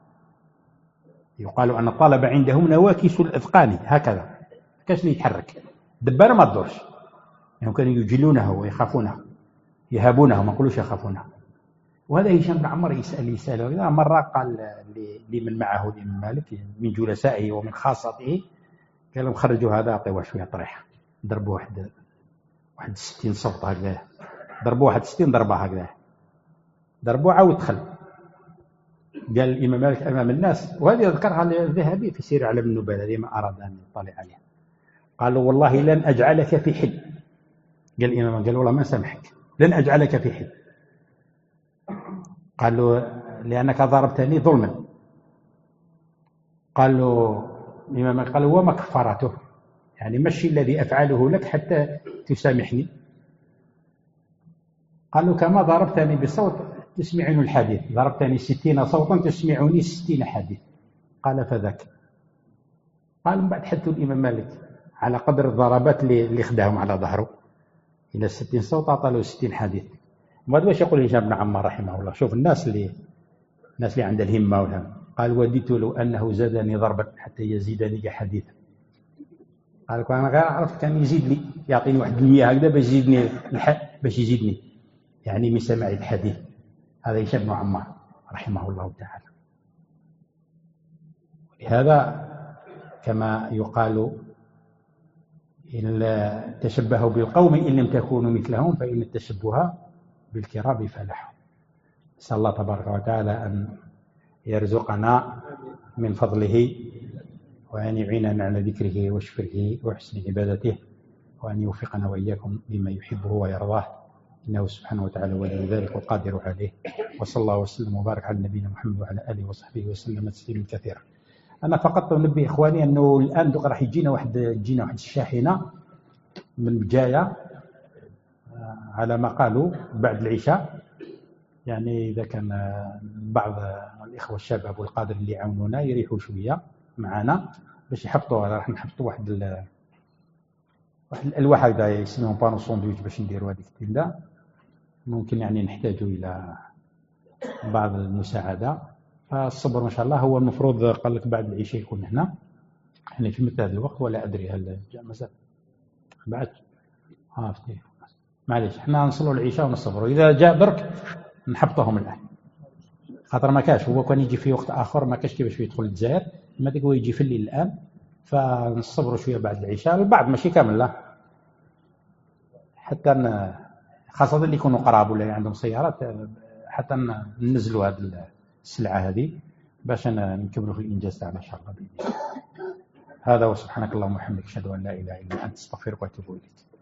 يقال أن الطلبة عندهم نواكس الأذقان هكذا، كاش يتحرك دبر ما تدورش، يعني كانوا يجلونه ويخافونه يهابونه، ما نقولوش يخافونه. وهذا هشام بن عمار يسأل يسأل مرة قال لمن معه الإمام مالك من جلسائه ومن خاصته، قال لهم خرجوا هذا أعطوا شوية طريحة، ضربوا واحد واحد ستين صوت هكذا، ضربوا واحد ستين ضربة هكذا، ضربوا عاود دخل. قال الإمام مالك أمام الناس، وهذه يذكرها الذهبي في سير أعلام النبلاء لما أراد أن يطلع عليها، قالوا والله لن أجعلك في حل. قال الإمام قال والله ما سامحك، لن أجعلك في حل. قالوا لأنك ضربتني ظلما. قالوا الإمام قال وما كفارته، يعني مشي الذي أفعله لك حتى تسامحني. قالوا كما ضربتني بصوت تسمعني الحديث، ضربتني ستين صوتا تسمعني ستين حديث. قال فذاك. قال من بعد حدثوا الإمام مالك على قدر الضربات اللي خداهم على ظهره، إلى ستين صوت أعطى ستين حديث. ماذا باش يقول هشام بن عمار رحمه الله؟ شوف الناس اللي الناس اللي عندها الهمة والهم. قال وددت لو أنه زادني ضربا حتى يزيدني حديثا. قال أنا غير عرفت كان يزيد لي، يعطيني واحد المية هكذا باش يزيدني باش يزيدني يعني من سماع الحديث. هذا هشام بن عمار رحمه الله تعالى. لهذا كما يقال إن تشبهوا بالقوم إن لم تكونوا مثلهم فإن التشبه بالكرام فلاح. نسأل الله تبارك وتعالى أن يرزقنا من فضله وأن يعيننا على ذكره وشكره وحسن عبادته وأن يوفقنا وإياكم لما يحبه ويرضاه، إنه سبحانه وتعالى ولي ذلك والقادر عليه. وصلى الله وسلم وبارك على نبينا محمد وعلى آله وصحبه وسلم تسليما كثيرا. أنا فقط أنبه إخواني أنه الآن دوك راح يجينا واحد تجينا واحد الشاحنة من بجاية على ما قالوا بعد العشاء، يعني إذا كان بعض الإخوة الشباب والقادر اللي يعاونونا يريحوا شوية معنا باش يحطوا، راح نحطوا واحد ال... واحد الألواح هكذا يسموهم بانو ساندويتش باش نديروا هذيك التلة. ممكن يعني نحتاجوا إلى بعض المساعدة، فالصبر ما شاء الله. هو المفروض قال لك بعد العشاء يكون هنا، احنا في مثل هذا الوقت ولا أدري هل جاء مازال بعد. ها فتي معليش، احنا نصلوا العشاء ونصبروا، إذا جاء برك نحبطهم الآن، خاطر ما كاش هو كان يجي في وقت آخر ما كاش كيفاش يدخل الجزائر، ما ديك هو يجي في الليل الآن، فنصبروا شوية بعد العشاء. البعض ماشي كامل لا، حتى خاصة اللي يكونوا قراب ولا عندهم سيارات، حتى ننزلوا هذه السلعة هذه باش نكملوا في الإنجاز تاعنا إن شاء الله بإذن الله. هذا وسبحانك اللهم وبحمدك أشهد أن لا إله إلا أنت أستغفرك وأتوب إليك.